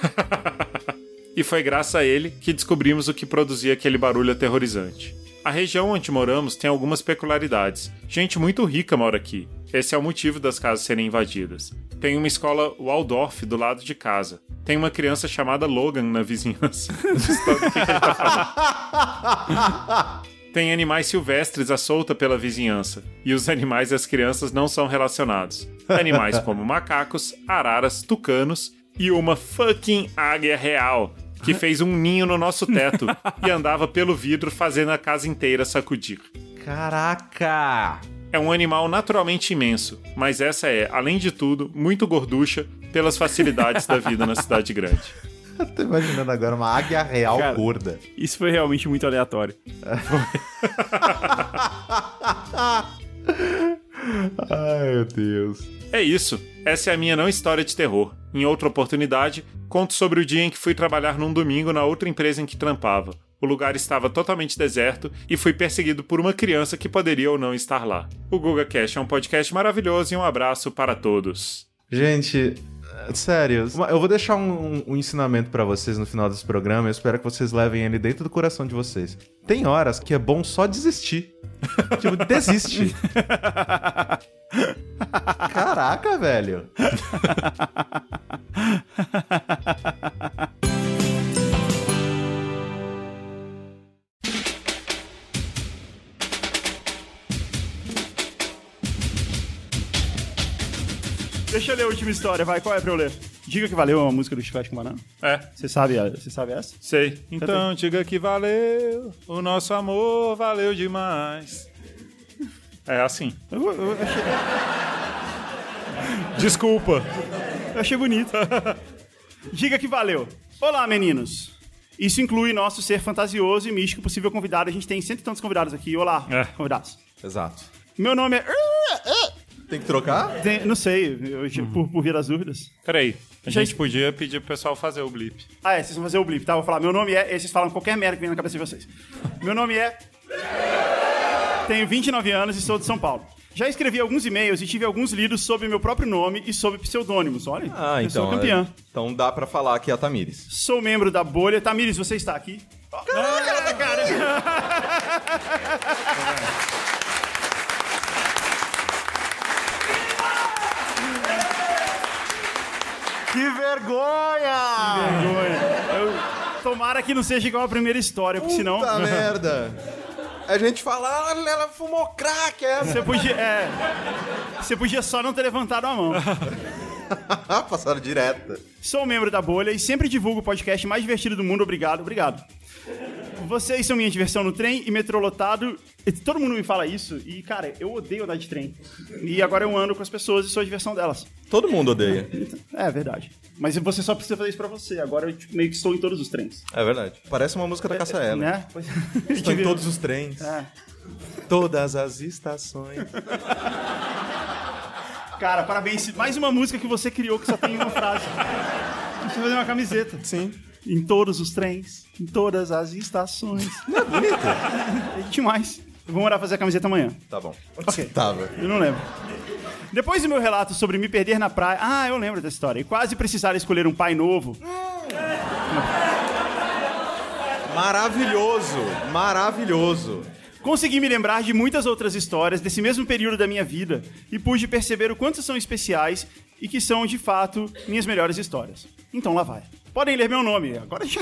E foi graças a ele que descobrimos o que produzia aquele barulho aterrorizante. A região onde moramos tem algumas peculiaridades. Gente muito rica mora aqui. Esse é o motivo das casas serem invadidas. Tem uma escola Waldorf do lado de casa. Tem uma criança chamada Logan na vizinhança. O que ele tá falando? Tem animais silvestres à solta pela vizinhança. E os animais e as crianças não são relacionados. Animais como macacos, araras, tucanos e uma fucking águia real, que fez um ninho no nosso teto e andava pelo vidro fazendo a casa inteira sacudir. Caraca! É um animal naturalmente imenso, mas essa é, além de tudo, muito gorducha pelas facilidades da vida na cidade grande. Eu tô imaginando agora uma águia real Cara, gorda. Isso foi realmente muito aleatório. Ai, meu Deus. É isso. Essa é a minha não história de terror. Em outra oportunidade, conto sobre o dia em que fui trabalhar num domingo na outra empresa em que trampava. O lugar estava totalmente deserto e fui perseguido por uma criança que poderia ou não estar lá. O GugaCast é um podcast maravilhoso e um abraço para todos. Gente, sério, eu vou deixar um ensinamento pra vocês no final desse programa. Eu espero que vocês levem ele dentro do coração de vocês. Tem horas que é bom só desistir. Tipo, desiste. Caraca, velho. Deixa eu ler a última história, vai. Qual é pra eu ler? Diga que valeu a música do Chiclete com Banana. É, Você sabe essa? sei. Então diga que valeu, o nosso amor valeu demais. É assim. Eu achei... Desculpa. Eu achei bonito. Diga que valeu. Olá, meninos. Isso inclui nosso ser fantasioso e místico possível convidado. A gente tem cento e tantos convidados aqui. Olá, convidados. Exato. Meu nome é... Tem que trocar? Não sei, por via das dúvidas. Peraí, a gente podia pedir pro pessoal fazer o blip. Ah, vocês vão fazer o blip, tá? Vou falar, meu nome é... Vocês falam qualquer merda que vem na cabeça de vocês. Meu nome é... Tenho 29 anos e sou de São Paulo. Já escrevi alguns e-mails e tive alguns lidos sob meu próprio nome e sob pseudônimos. Olha, eu sou campeã. Então dá pra falar que é a Tamires. Sou membro da bolha. Tamires, você está aqui? Cara! Que vergonha! Tomara que não seja igual a primeira história, porque senão... Puta merda! A gente fala, ela fumou crack, Você podia só não ter levantado a mão. Passaram direto. Sou membro da bolha e sempre divulgo o podcast mais divertido do mundo. Obrigado. Vocês são minha diversão no trem e metrô lotado. Todo mundo me fala isso e, cara, eu odeio andar de trem. E agora eu ando com as pessoas e sou a diversão delas. Todo mundo odeia. É verdade. Mas você só precisa fazer isso pra você. Agora eu meio que estou em todos os trens. É verdade. Parece uma música da Cássia Eller. Né? Estou em todos os trens. É. Todas as estações. Cara, parabéns. Mais uma música que você criou que só tem uma frase. Deixa eu fazer uma camiseta. Sim. Em todos os trens, em todas as estações. Não é bonito? É demais. Eu vou mandar fazer a camiseta amanhã. Tá bom. Ok. Você tava? Eu não lembro. Depois do meu relato sobre me perder na praia... Ah, eu lembro dessa história. E quase precisar escolher um pai novo. Maravilhoso. Consegui me lembrar de muitas outras histórias desse mesmo período da minha vida e pude perceber o quanto são especiais e que são, de fato, minhas melhores histórias. Então, lá vai. Podem ler meu nome. Agora já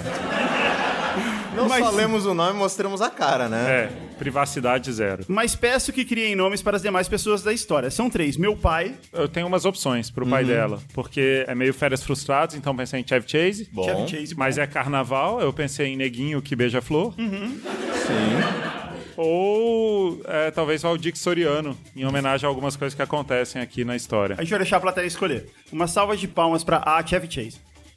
Não só lemos o nome, mostramos a cara, né? Privacidade zero. Mas peço que criem nomes para as demais pessoas da história. São 3. Meu pai... Eu tenho umas opções pro pai dela, porque é meio Férias Frustradas, então pensei em Chevy Chase. Bom. Chevy Chase, Mas é Carnaval, eu pensei em Neguinho que beija flor. Sim. Ou talvez Valdir Soriano, em homenagem a algumas coisas que acontecem aqui na história. A gente vai deixar a plateia escolher. Uma salva de palmas para A. Chevy Chase.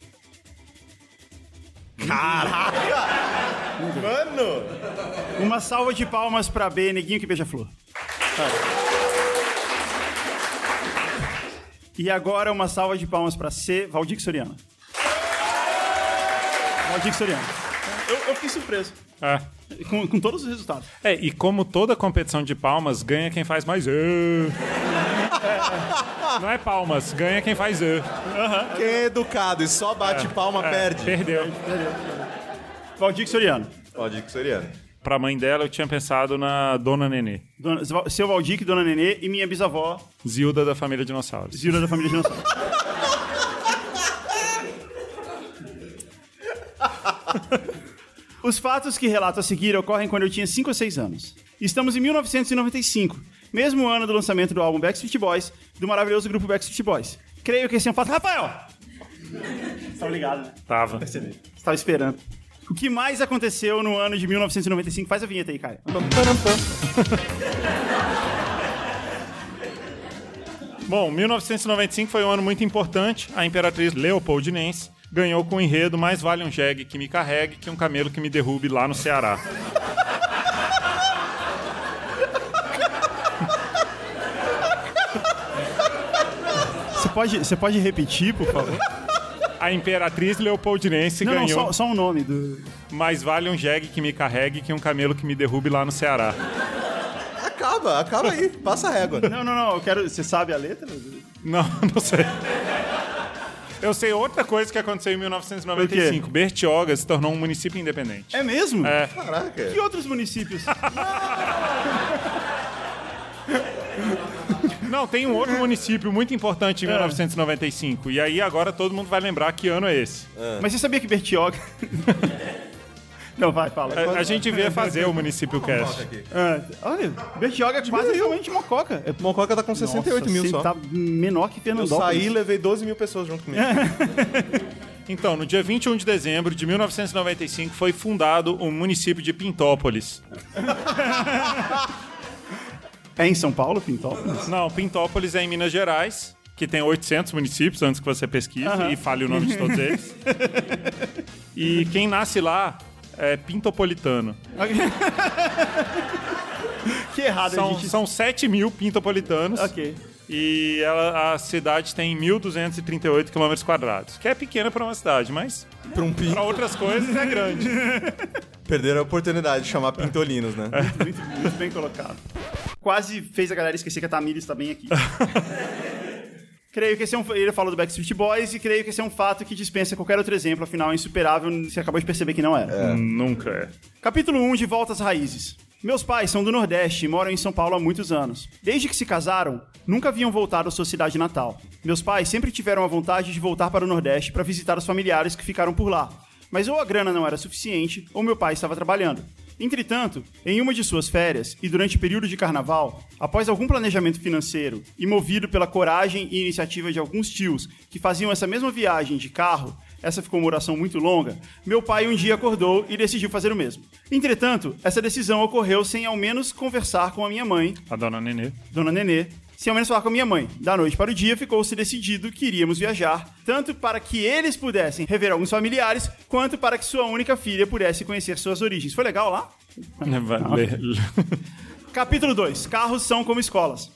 Caraca! Mano! Uma salva de palmas para B. Neguinho que beija flor. E agora uma salva de palmas para C. Valdir Soriano. Valdir Soriano. Eu fiquei surpreso. Com todos os resultados. E como toda competição de palmas, ganha quem faz mais. Não é palmas, ganha quem faz. Quem é educado e só bate palma, perde. Perdeu. Valdir Soriano. Valdir Soriano. Pra mãe dela, eu tinha pensado na Dona Nenê. Seu Valdir, Dona Nenê e minha bisavó. Zilda da família Dinossauros. Zilda da família Dinossauros. Os fatos que relato a seguir ocorrem quando eu tinha 5 ou 6 anos. Estamos em 1995, mesmo ano do lançamento do álbum Backstreet Boys, do maravilhoso grupo Backstreet Boys. Creio que esse é um fato... Rafael! Você tava ligado, né? Tava. Percebi. Você tava esperando. O que mais aconteceu no ano de 1995? Faz a vinheta aí, Caio. Bom, 1995 foi um ano muito importante. A Imperatriz Leopoldinense ganhou com o enredo Mais vale um jegue que me carregue que um camelo que me derrube lá no Ceará. Você pode repetir, por favor? A Imperatriz Leopoldinense ganhou... Não, só o nome do... Mais vale um jegue que me carregue que um camelo que me derrube lá no Ceará. Acaba aí, passa a régua. Não, eu quero... Você sabe a letra? Não sei. Eu sei outra coisa que aconteceu em 1995. Bertioga se tornou um município independente. É mesmo? É. Caraca. Que outros municípios? Não, tem um outro município muito importante em 1995. E aí agora todo mundo vai lembrar que ano é esse. Mas você sabia que Bertioga... Não, vai, fala. A gente devia fazer o município cast. Olha, Bertioga é quase realmente Mococa. Mococa tá com 68 mil só. Tá menor que Eu Fernandópolis. saí e levei 12 mil pessoas junto comigo. Então, no dia 21 de dezembro de 1995 foi fundado o município de Pintópolis. É em São Paulo, Pintópolis? Não, Pintópolis é em Minas Gerais, que tem 800 municípios, antes que você pesquise e fale o nome de todos eles. E quem nasce lá é pintopolitano. Que errado, a gente... São 7 mil pintopolitanos. Ok. E a cidade tem 1.238 km², que é pequena para uma cidade, mas para outras coisas é grande. Perderam a oportunidade de chamar pintolinos, né? Muito bem colocado. Quase fez a galera esquecer que a Tamires está bem aqui. Creio que esse é ele falou do Backstreet Boys e creio que esse é um fato que dispensa qualquer outro exemplo, afinal é insuperável, você acabou de perceber que não é. Nunca é. Capítulo 1 de Volta às Raízes. Meus pais são do Nordeste e moram em São Paulo há muitos anos. Desde que se casaram, nunca haviam voltado à sua cidade natal. Meus pais sempre tiveram a vontade de voltar para o Nordeste para visitar os familiares que ficaram por lá. Mas ou a grana não era suficiente, ou meu pai estava trabalhando. Entretanto, em uma de suas férias e durante o período de carnaval, após algum planejamento financeiro e movido pela coragem e iniciativa de alguns tios que faziam essa mesma viagem de carro, essa ficou uma oração muito longa, meu pai um dia acordou e decidiu fazer o mesmo. Entretanto, essa decisão ocorreu sem ao menos conversar com a minha mãe, A Dona Nenê. Dona Nenê, sem ao menos falar com a minha mãe. Da noite para o dia, ficou-se decidido que iríamos viajar, tanto para que eles pudessem rever alguns familiares, quanto para que sua única filha pudesse conhecer suas origens. Foi legal lá? Capítulo 2. Carros são como escolas.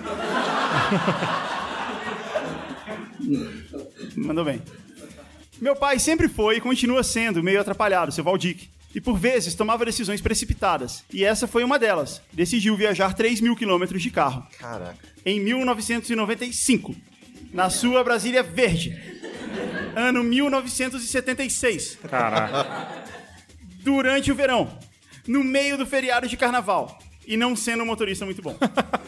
Mandou bem. Meu pai sempre foi e continua sendo meio atrapalhado, seu Valdic. E por vezes tomava decisões precipitadas. E essa foi uma delas. Decidiu viajar 3.000 quilômetros de carro. Caraca. Em 1995. Na sua Brasília Verde. Ano 1976. Caraca. Durante o verão. No meio do feriado de carnaval. E não sendo um motorista muito bom.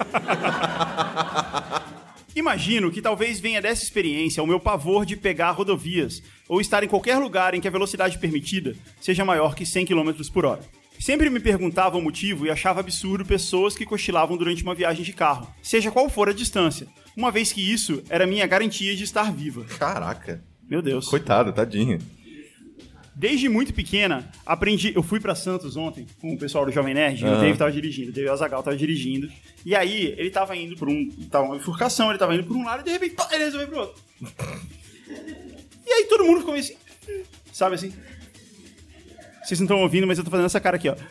Imagino que talvez venha dessa experiência o meu pavor de pegar rodovias ou estar em qualquer lugar em que a velocidade permitida seja maior que 100 km por hora. Sempre me perguntava o motivo e achava absurdo pessoas que cochilavam durante uma viagem de carro, seja qual for a distância, uma vez que isso era minha garantia de estar viva. Caraca. Meu Deus. Coitado, tadinho. Desde muito pequena, aprendi... Eu fui pra Santos ontem com o pessoal do Jovem Nerd, e o Dave tava dirigindo, o Dave Azaghal tava dirigindo. E aí, ele tava indo por tava uma bifurcação, ele tava indo por um lado e de repente, pá, ele resolveu ir pro outro. E aí todo mundo ficou meio assim, sabe assim? Vocês não estão ouvindo, mas eu tô fazendo essa cara aqui, ó.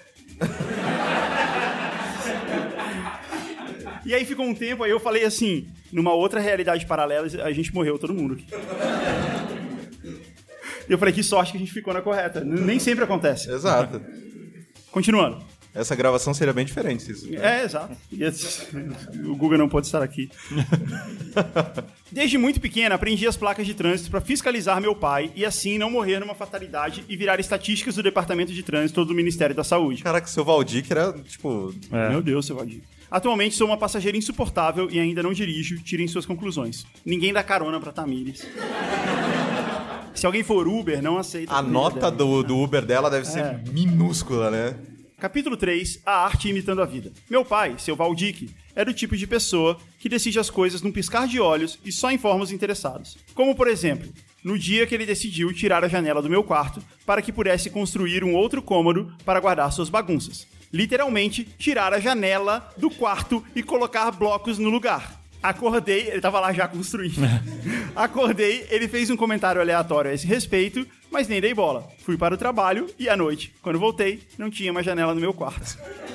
E aí ficou um tempo, aí eu falei assim, numa outra realidade paralela, a gente morreu todo mundo aqui. E eu falei, que sorte que a gente ficou na correta. Nem sempre acontece. Exato. Continuando. Essa gravação seria bem diferente se isso. Exato. O Guga não pode estar aqui. Desde muito pequena, aprendi as placas de trânsito para fiscalizar meu pai e assim não morrer numa fatalidade e virar estatísticas do Departamento de Trânsito do Ministério da Saúde. Caraca, seu Valdic era, tipo... Meu Deus, seu Valdir. Atualmente sou uma passageira insuportável e ainda não dirijo. Tirem suas conclusões. Ninguém dá carona pra Tamires. Se alguém for Uber, não aceita. A nota do Uber dela deve ser minúscula, né? Capítulo 3. A arte imitando a vida. Meu pai, seu Valdic, era o tipo de pessoa que decide as coisas num piscar de olhos e só informa os interessados. Como, por exemplo, no dia que ele decidiu tirar a janela do meu quarto para que pudesse construir um outro cômodo para guardar suas bagunças. Literalmente, tirar a janela do quarto e colocar blocos no lugar. Acordei, ele tava lá já construindo. Acordei, ele fez um comentário aleatório a esse respeito, mas nem dei bola. Fui para o trabalho e à noite, quando voltei, não tinha mais janela no meu quarto.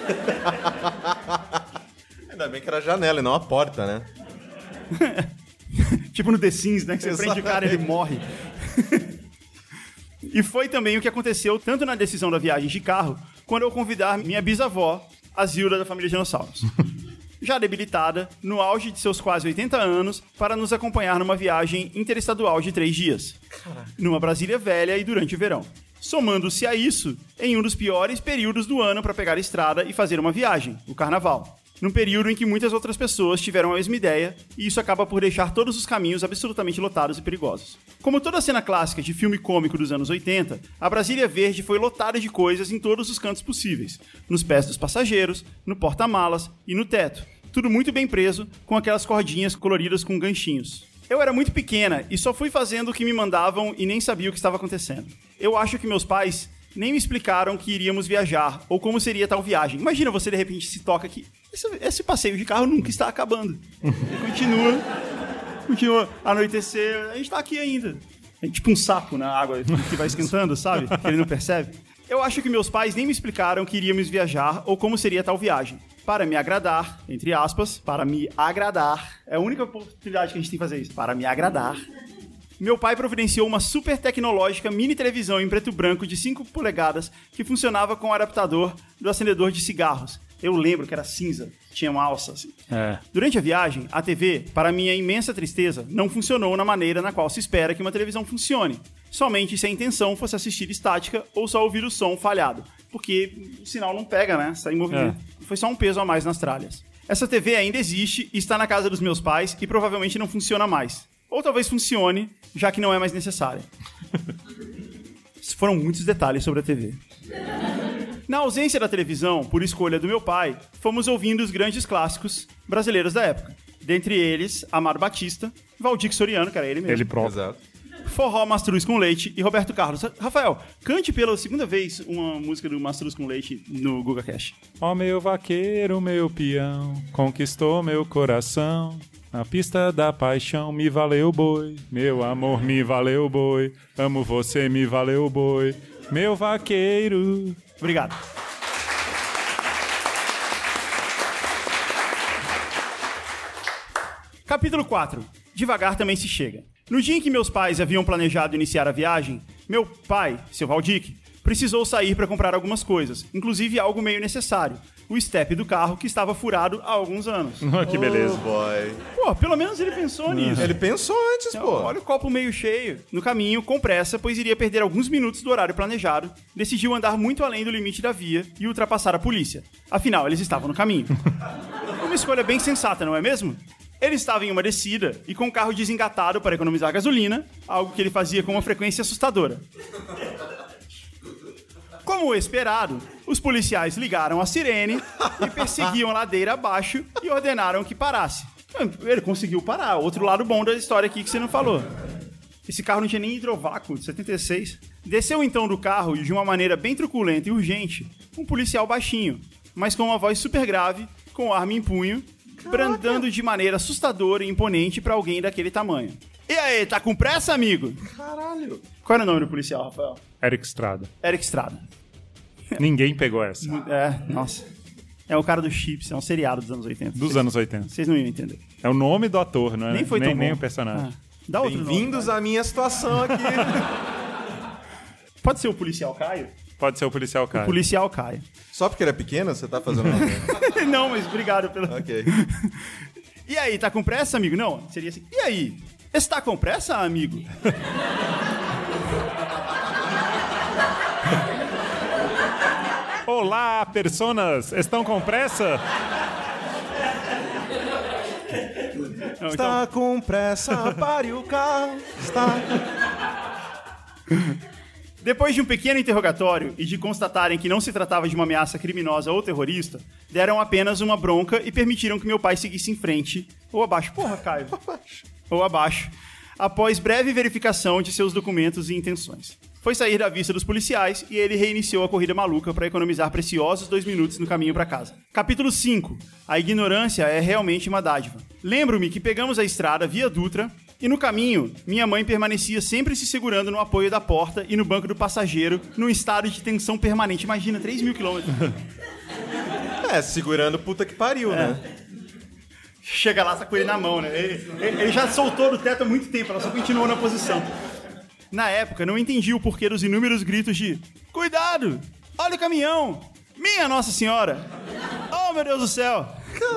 Ainda bem que era janela e não a porta, né? Tipo no The Sims, né? Que você prende o cara e ele morre. E foi também o que aconteceu tanto na decisão da viagem de carro, quando eu convidar minha bisavó, a Zilda da família Dinossauros. Já debilitada, no auge de seus quase 80 anos, para nos acompanhar numa viagem interestadual de 3 dias. Caraca. Numa Brasília velha e durante o verão. Somando-se a isso, em um dos piores períodos do ano para pegar a estrada e fazer uma viagem, o Carnaval. Num período em que muitas outras pessoas tiveram a mesma ideia, e isso acaba por deixar todos os caminhos absolutamente lotados e perigosos. Como toda cena clássica de filme cômico dos anos 80, a Brasília Verde foi lotada de coisas em todos os cantos possíveis. Nos pés dos passageiros, no porta-malas e no teto. Tudo muito bem preso, com aquelas cordinhas coloridas com ganchinhos. Eu era muito pequena e só fui fazendo o que me mandavam e nem sabia o que estava acontecendo. Eu acho que meus pais nem me explicaram que iríamos viajar ou como seria tal viagem. Imagina você de repente se toca aqui. Esse passeio de carro nunca está acabando. E continua a anoitecer. A gente tá aqui ainda. É tipo um sapo na água que vai esquentando, sabe? Que ele não percebe. Eu acho que meus pais nem me explicaram que iríamos viajar ou como seria tal viagem. Para me agradar, entre aspas, para me agradar. É a única oportunidade que a gente tem que fazer isso. Para me agradar. Meu pai providenciou uma super tecnológica mini televisão em preto e branco de 5 polegadas que funcionava com o adaptador do acendedor de cigarros. Eu lembro que era cinza, tinha uma alça assim. Durante a viagem, a TV, para minha imensa tristeza, não funcionou na maneira na qual se espera que uma televisão funcione. Somente se a intenção fosse assistir estática ou só ouvir o som falhado. Porque o sinal não pega, né? Sai em movimento. Foi só um peso a mais nas tralhas. Essa TV ainda existe e está na casa dos meus pais e provavelmente não funciona mais. Ou talvez funcione, já que não é mais necessária. Foram muitos detalhes sobre a TV. Na ausência da televisão, por escolha do meu pai, fomos ouvindo os grandes clássicos brasileiros da época. Dentre eles, Amado Batista, Valdir Soriano, que era ele mesmo. Ele próprio. Exato. Forró Mastruz com Leite e Roberto Carlos. Rafael, cante pela segunda vez uma música do Mastruz com Leite no GugaCast. Ó meu vaqueiro, meu peão, conquistou meu coração. Na pista da paixão me valeu boi, meu amor me valeu boi, amo você me valeu boi, meu vaqueiro. Obrigado. Capítulo 4. Devagar também se chega. No dia em que meus pais haviam planejado iniciar a viagem, meu pai, seu Valdic, precisou sair para comprar algumas coisas, inclusive algo meio necessário, o estepe do carro que estava furado há alguns anos. Que beleza. Oh, boy. Pô, pelo menos ele pensou nisso. Ele pensou antes, pô. Olha o copo meio cheio. No caminho, com pressa, pois iria perder alguns minutos do horário planejado, decidiu andar muito além do limite da via e ultrapassar a polícia. Afinal, eles estavam no caminho. Uma escolha bem sensata, não é mesmo? Ele estava em uma descida e com o carro desengatado para economizar gasolina, algo que ele fazia com uma frequência assustadora. Como esperado, os policiais ligaram a sirene e perseguiam a ladeira abaixo e ordenaram que parasse. Ele conseguiu parar. Outro lado bom da história aqui que você não falou. Esse carro não tinha nem hidrovácuo, de 76. Desceu então do carro e de uma maneira bem truculenta e urgente, um policial baixinho, mas com uma voz super grave, com arma em punho, brandando de maneira assustadora e imponente pra alguém daquele tamanho. E aí, tá com pressa, amigo? Caralho. Qual era o nome do policial, Rafael? Eric Estrada. Eric Estrada. Ninguém pegou essa. Nossa. É o cara do Chips, é um seriado dos anos 80. Dos anos 80. Vocês não iam entender. É o nome do ator, não é? Nem foi tão bom. Nem o personagem. Dá outro nome. Bem-vindos à minha situação aqui. Pode ser o policial Caio? Pode ser o policial Caio. O policial Caio. Só porque ele é pequeno, você tá fazendo Não, mas obrigado pelo... Ok. E aí, tá com pressa, amigo? Não, seria assim. E aí, está com pressa, amigo? Olá, personas! Estão com pressa? Não, Está com pressa, pare o carro. Está... Depois de um pequeno interrogatório e de constatarem que não se tratava de uma ameaça criminosa ou terrorista, deram apenas uma bronca e permitiram que meu pai seguisse em frente, ou abaixo. Porra, Caio. Ou abaixo. após breve verificação de seus documentos e intenções. Foi sair da vista dos policiais e ele reiniciou a corrida maluca para economizar preciosos 2 minutos no caminho para casa. Capítulo 5. A ignorância é realmente uma dádiva. Lembro-me que pegamos a estrada via Dutra e no caminho, minha mãe permanecia sempre se segurando no apoio da porta e no banco do passageiro, num estado de tensão permanente. Imagina, 3.000 quilômetros. Segurando puta que pariu, né? Chega lá, tá com ele na mão, né? Ele já soltou do teto há muito tempo, ela só continuou na posição. Na época, não entendi o porquê dos inúmeros gritos de "Cuidado! Olha o caminhão! Minha Nossa Senhora! Oh, meu Deus do céu!"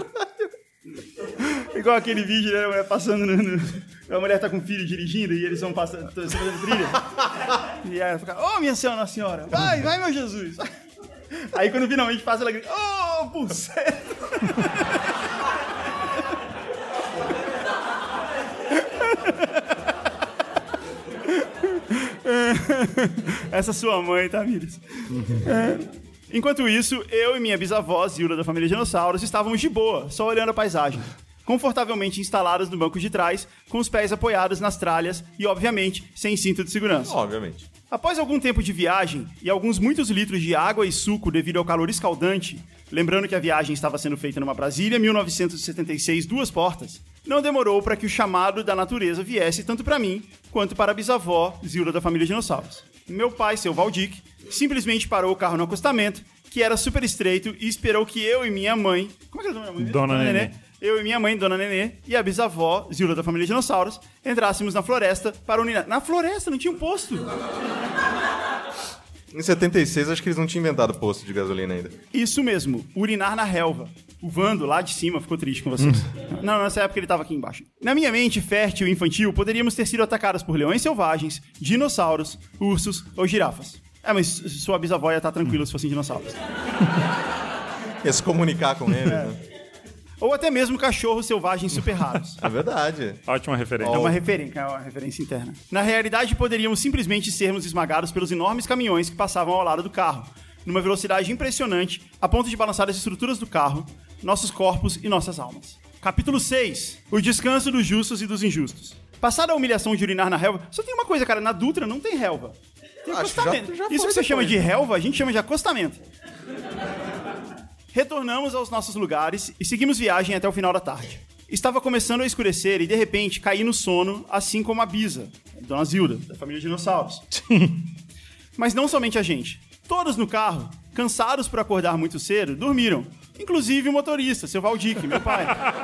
Igual aquele vídeo, né? A mulher passando a mulher tá com o filho dirigindo e eles vão passando fazendo trilha. E aí ela fica, "Oh, minha Senhora! Vai, meu Jesus!" Aí quando finalmente passa, ela grita, "Oh, buceta!" Essa sua mãe, tá, Mires? Enquanto isso, eu e minha bisavó, Zilda, da família Dinossauros, estávamos de boa, só olhando a paisagem, confortavelmente instaladas no banco de trás, com os pés apoiados nas tralhas e, obviamente, sem cinto de segurança. Obviamente. Após algum tempo de viagem e alguns muitos litros de água e suco devido ao calor escaldante, lembrando que a viagem estava sendo feita numa Brasília 1976 2 portas, não demorou para que o chamado da natureza viesse tanto para mim quanto para a bisavó Zilda da família Dinossauros. Meu pai, seu Valdic, simplesmente parou o carro no acostamento, que era super estreito, e esperou que eu e minha mãe... Como é que é o nome da mãe mesmo? Dona Nenê. Eu e minha mãe, Dona Nenê, e a bisavó, Zilda da família Dinossauros, entrássemos na floresta para urinar. Na floresta, não tinha um posto. Em 76, acho que eles não tinham inventado posto de gasolina ainda. Isso mesmo, urinar na relva. O Vando, lá de cima, ficou triste com vocês. Não, nessa época ele tava aqui embaixo. Na minha mente fértil e infantil, poderíamos ter sido atacados por leões selvagens, dinossauros, ursos ou girafas. Mas sua bisavó ia estar tranquila se fossem dinossauros. Ia se comunicar com eles, né? Ou até mesmo cachorros selvagens super raros. É verdade. Ótima referência. É uma referência interna. Na realidade, poderíamos simplesmente sermos esmagados pelos enormes caminhões que passavam ao lado do carro, numa velocidade impressionante, a ponto de balançar as estruturas do carro, nossos corpos e nossas almas. Capítulo 6. O descanso dos justos e dos injustos. Passada a humilhação de urinar na relva... Só tem uma coisa, cara. Na Dutra não tem relva. Tem acostamento. Isso que você chama de relva, a gente chama de acostamento. Retornamos aos nossos lugares e seguimos viagem até o final da tarde. Estava começando a escurecer e, de repente, caí no sono, assim como a Bisa, a Dona Zilda, da família Dinossauros. Mas não somente a gente. Todos no carro, cansados por acordar muito cedo, dormiram. Inclusive o motorista, seu Valdic, meu pai.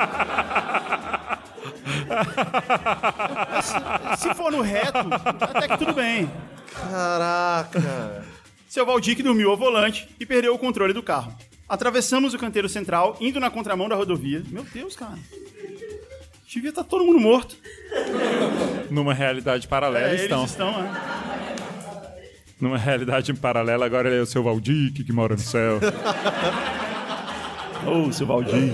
Se for no reto, até que tudo bem. Caraca. Seu Valdic dormiu ao volante e perdeu o controle do carro. Atravessamos o canteiro central, indo na contramão da rodovia. Meu Deus, cara. Devia estar todo mundo morto. Numa realidade paralela estão. Eles estão, Numa realidade paralela, agora ele é o seu Valdic que mora no céu. Ô, seu Valdic.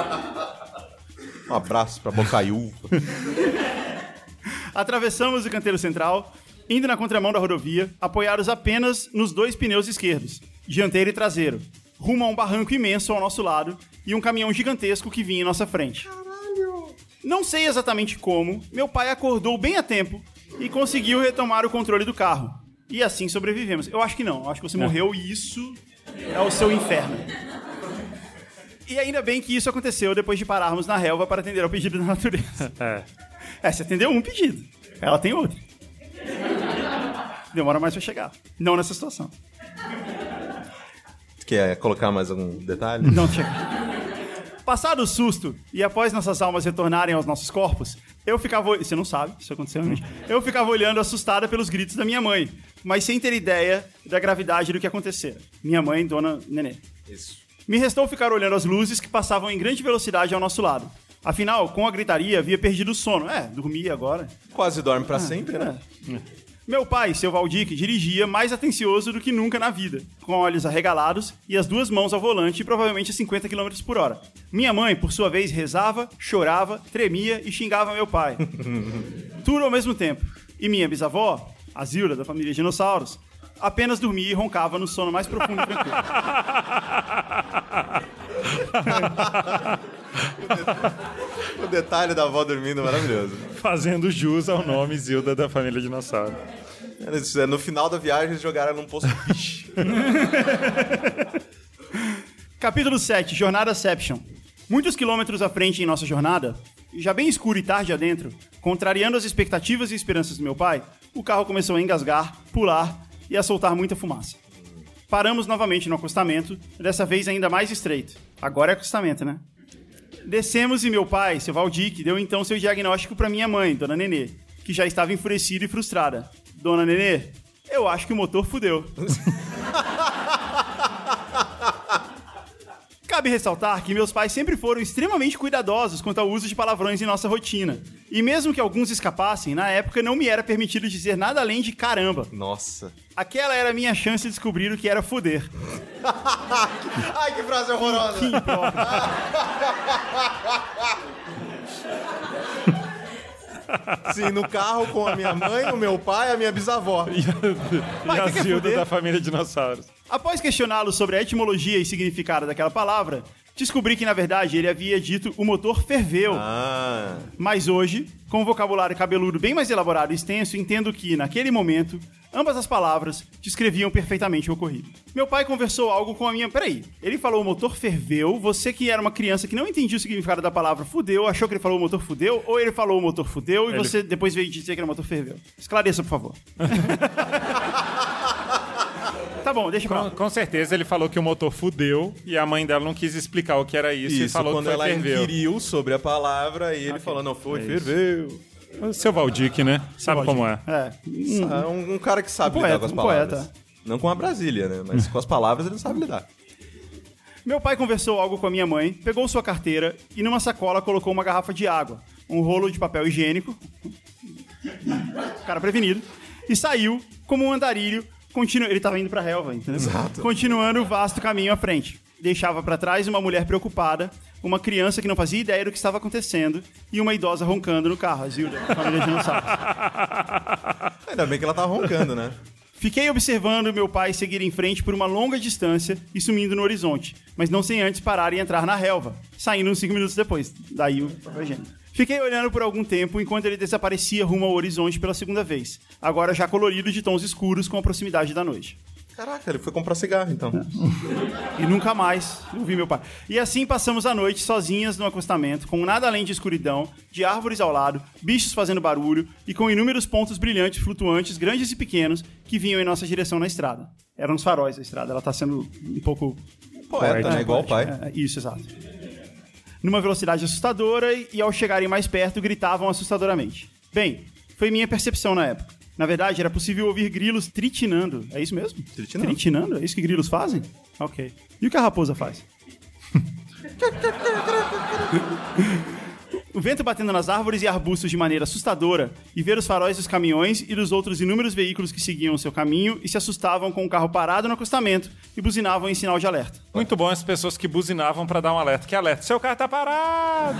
Um abraço pra Bocaiúva. Atravessamos o canteiro central, indo na contramão da rodovia, apoiados apenas nos 2 pneus esquerdos, dianteiro e traseiro, rumo a um barranco imenso ao nosso lado e um caminhão gigantesco que vinha em nossa frente. Caralho! Não sei exatamente como, meu pai acordou bem a tempo e conseguiu retomar o controle do carro. E assim sobrevivemos. Eu acho que não, eu acho que você morreu e isso é o seu inferno. E ainda bem que isso aconteceu depois de pararmos na relva para atender ao pedido da natureza. Você atendeu um pedido, ela tem outro. Demora mais pra chegar. Não nessa situação. Quer colocar mais algum detalhe? Não chega. Passado o susto, e após nossas almas retornarem aos nossos corpos, eu ficava... Você não sabe, isso aconteceu realmente. Eu ficava olhando assustada pelos gritos da minha mãe, mas sem ter ideia da gravidade do que acontecera. Minha mãe, Dona Nenê. Isso. Me restou ficar olhando as luzes que passavam em grande velocidade ao nosso lado. Afinal, com a gritaria, havia perdido o sono. Dormia agora. Quase dorme pra sempre, né? Meu pai, seu Valdic, dirigia mais atencioso do que nunca na vida, com olhos arregalados e as 2 mãos ao volante, provavelmente a 50 km por hora. Minha mãe, por sua vez, rezava, chorava, tremia e xingava meu pai. Tudo ao mesmo tempo. E minha bisavó, a Zilda, da família Dinossauros, apenas dormia e roncava no sono mais profundo e tranquilo. detalhe da avó dormindo maravilhoso. Fazendo jus ao nome Zilda da família Dinossauro. No final da viagem, eles jogaram num poço de piche. Capítulo 7, Jornadaception. Muitos quilômetros à frente em nossa jornada, já bem escuro e tarde adentro, contrariando as expectativas e esperanças do meu pai, o carro começou a engasgar, pular e a soltar muita fumaça. Paramos novamente no acostamento, dessa vez ainda mais estreito. Agora é acostamento, né? Descemos e meu pai, seu Valdir, deu então seu diagnóstico para minha mãe, Dona Nenê, que já estava enfurecida e frustrada. Dona Nenê, eu acho que o motor fudeu. Cabe ressaltar que meus pais sempre foram extremamente cuidadosos quanto ao uso de palavrões em nossa rotina. E mesmo que alguns escapassem, na época não me era permitido dizer nada além de caramba. Nossa. Aquela era a minha chance de descobrir o que era fuder. Ai, que frase horrorosa. Que impróprio. Sim, no carro com a minha mãe, o meu pai e a minha bisavó. E a Zilda da família Dinossauros. Após questioná-lo sobre a etimologia e significado daquela palavra, descobri que, na verdade, ele havia dito o motor ferveu. Mas hoje, com um vocabulário cabeludo bem mais elaborado e extenso, entendo que, naquele momento, ambas as palavras descreviam perfeitamente o ocorrido. Meu pai conversou algo com a minha... Peraí, ele falou o motor ferveu, você que era uma criança que não entendia o significado da palavra fudeu, achou que ele falou o motor fudeu, ou ele falou o motor fudeu e você depois veio dizer que era o motor ferveu? Esclareça, por favor. Tá bom, deixa pra lá. Com certeza ele falou que o motor fudeu e a mãe dela não quis explicar o que era isso e falou que foi quando ela ferveu. inquiriu sobre a palavra e ele falou, não, foi, ferveu. O seu Valdir, né? Sabe como é. É um cara que sabe lidar com as palavras. Poeta. Não com a Brasília, né? Mas com as palavras ele não sabe lidar. Meu pai conversou algo com a minha mãe, pegou sua carteira e numa sacola colocou uma garrafa de água, um rolo de papel higiênico, cara prevenido, e saiu como um andarilho. Ele estava indo pra relva, entendeu? Exato. Continuando o vasto caminho à frente. Deixava pra trás uma mulher preocupada, uma criança que não fazia ideia do que estava acontecendo e uma idosa roncando no carro, a Zilda, a família Dinossauros. Ainda bem que ela tá roncando, né? Fiquei observando meu pai seguir em frente por uma longa distância e sumindo no horizonte, mas não sem antes parar e entrar na relva, saindo uns 5 minutos depois. Daí o papel higiênico. Fiquei olhando por algum tempo enquanto ele desaparecia rumo ao horizonte pela segunda vez, agora já colorido de tons escuros com a proximidade da noite. Caraca, ele foi comprar cigarro, então. E nunca mais eu vi meu pai. E assim passamos a noite sozinhas no acostamento, com nada além de escuridão, de árvores ao lado, bichos fazendo barulho e com inúmeros pontos brilhantes, flutuantes, grandes e pequenos, que vinham em nossa direção na estrada. Eram os faróis da estrada, ela tá sendo um pouco... Poeta, né? Igual o pai. Isso, exato. Numa velocidade assustadora e ao chegarem mais perto gritavam assustadoramente. Bem, foi minha percepção na época. Na verdade, era possível ouvir grilos tritinando. É isso mesmo? Tritinando? É isso que grilos fazem? Ok. E o que a raposa faz? O vento batendo nas árvores e arbustos de maneira assustadora e ver os faróis dos caminhões e dos outros inúmeros veículos que seguiam o seu caminho e se assustavam com o carro parado no acostamento e buzinavam em sinal de alerta. Muito bom as pessoas que buzinavam pra dar um alerta. Que alerta? Seu carro tá parado!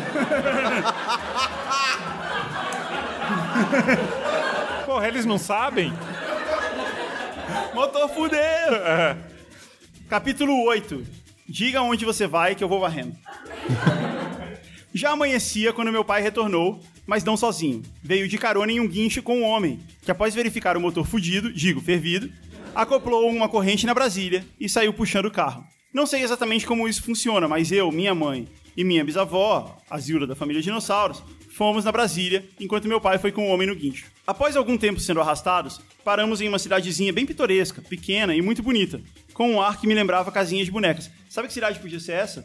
Porra, eles não sabem? Motor fudeu! Capítulo 8. Diga onde você vai que eu vou varrendo. Já amanhecia quando meu pai retornou, mas não sozinho. Veio de carona em um guincho com um homem, que após verificar o motor fervido, acoplou uma corrente na Brasília e saiu puxando o carro. Não sei exatamente como isso funciona, mas eu, minha mãe e minha bisavó, a Zilda da família Dinossauros, fomos na Brasília, enquanto meu pai foi com o homem no guincho. Após algum tempo sendo arrastados, paramos em uma cidadezinha bem pitoresca, pequena e muito bonita, com um ar que me lembrava casinhas de bonecas. Sabe que cidade podia ser essa?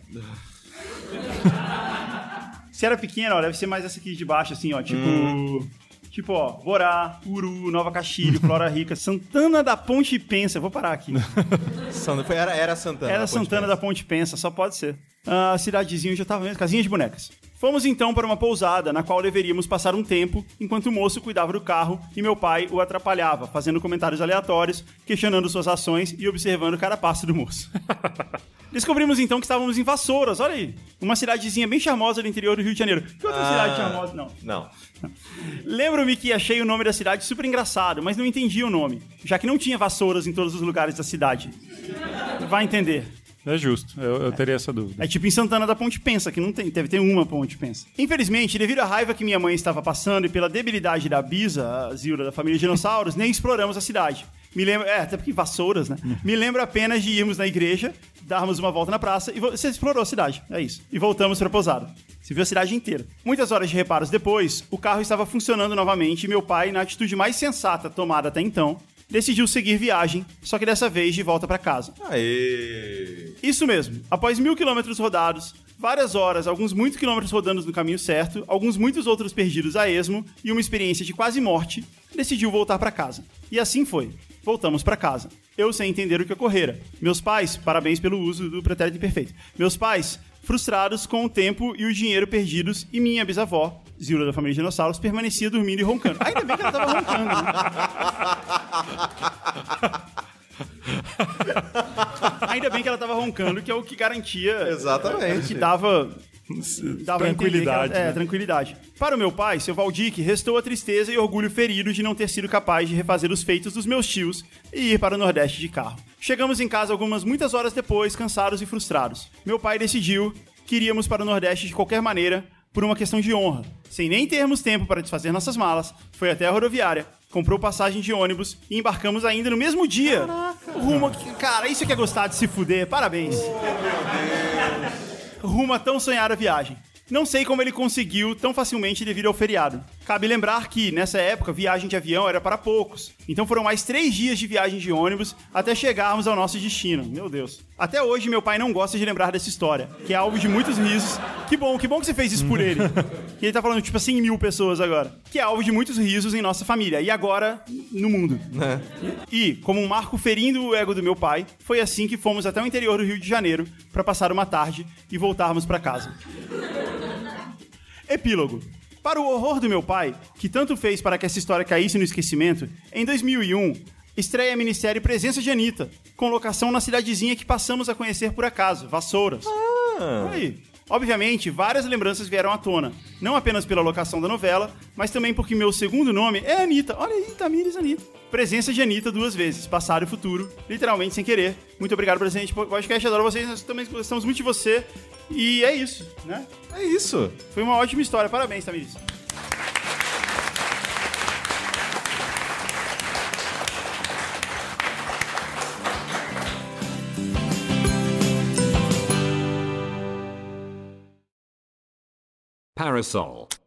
Se era pequena, ó, deve ser mais essa aqui de baixo, assim, ó, tipo, ó, Borá, Uru, Nova Castilho, Flora Rica, Santana da Ponte Pensa. Vou parar aqui. Era Santana. Era Santana da Ponte Pensa, só pode ser. A cidadezinha já tava vendo, casinha de bonecas. Fomos então para uma pousada, na qual deveríamos passar um tempo, enquanto o moço cuidava do carro e meu pai o atrapalhava, fazendo comentários aleatórios, questionando suas ações e observando cada passo do moço. Descobrimos então que estávamos em Vassouras, olha aí. Uma cidadezinha bem charmosa do interior do Rio de Janeiro. Que outra cidade charmosa? Não. Lembro-me que achei o nome da cidade super engraçado, mas não entendi o nome, já que não tinha vassouras em todos os lugares da cidade. Vai entender. É justo, eu teria essa dúvida. É tipo em Santana da Ponte Pensa, que não tem, deve ter uma Ponte Pensa. Infelizmente, devido à raiva que minha mãe estava passando e pela debilidade da Bisa, a Zilda da família Dinossauros, nem exploramos a cidade. Me lembra, até porque vassouras, né? Me lembro apenas de irmos na igreja, darmos uma volta na praça e você explorou a cidade, é isso. E voltamos pra pousada. Você viu a cidade inteira. Muitas horas de reparos depois, o carro estava funcionando novamente e meu pai, na atitude mais sensata tomada até então, decidiu seguir viagem, só que dessa vez de volta pra casa. Aê! Isso mesmo. Após 1000 quilômetros rodados, várias horas, alguns muitos quilômetros rodando no caminho certo, alguns muitos outros perdidos a esmo e uma experiência de quase morte, decidiu voltar pra casa. E assim foi. Voltamos pra casa. Eu sem entender o que ocorrera. Meus pais, parabéns pelo uso do pretérito imperfeito. Meus pais, frustrados com o tempo e o dinheiro perdidos, e minha bisavó, Zilda da família Dinossauros, permanecia dormindo e roncando. Ainda bem que ela tava roncando, né? Ainda bem que ela tava roncando, que é o que garantia... Exatamente. Que dava Tranquilidade, né? Tranquilidade. Para o meu pai, seu Valdir, restou a tristeza e orgulho ferido de não ter sido capaz de refazer os feitos dos meus tios e ir para o Nordeste de carro. Chegamos em casa muitas horas depois, cansados e frustrados. Meu pai decidiu que iríamos para o Nordeste de qualquer maneira, por uma questão de honra. Sem nem termos tempo para desfazer nossas malas, foi até a rodoviária, comprou passagem de ônibus e embarcamos ainda no mesmo dia. Caraca. Rumo... Cara, isso que é gostar de se fuder. Parabéns. Rumo a tão sonhada viagem. Não sei como ele conseguiu tão facilmente devido ao feriado. Cabe lembrar que, nessa época, viagem de avião era para poucos. Então foram mais 3 dias de viagem de ônibus até chegarmos ao nosso destino. Meu Deus. Até hoje, meu pai não gosta de lembrar dessa história, que é alvo de muitos risos. Que bom que você fez isso por ele. Que ele tá falando, tipo, 100 mil pessoas agora. Que é alvo de muitos risos em nossa família. E agora, no mundo. E, como um marco ferindo o ego do meu pai, foi assim que fomos até o interior do Rio de Janeiro para passar uma tarde e voltarmos para casa. Epílogo. Para o horror do meu pai, que tanto fez para que essa história caísse no esquecimento, em 2001, estreia a minissérie Presença de Anitta, com locação na cidadezinha que passamos a conhecer por acaso, Vassouras. Aí. Obviamente, várias lembranças vieram à tona, não apenas pela locação da novela, mas também porque meu segundo nome é Anitta. Olha aí, Tamires Anitta. Presença de Anitta 2 vezes, passado e futuro, literalmente sem querer. Muito obrigado pelo presente podcast, adoro vocês, nós também gostamos muito de você. E é isso, né? É isso. Foi uma ótima história, parabéns, Tamires. Parasol.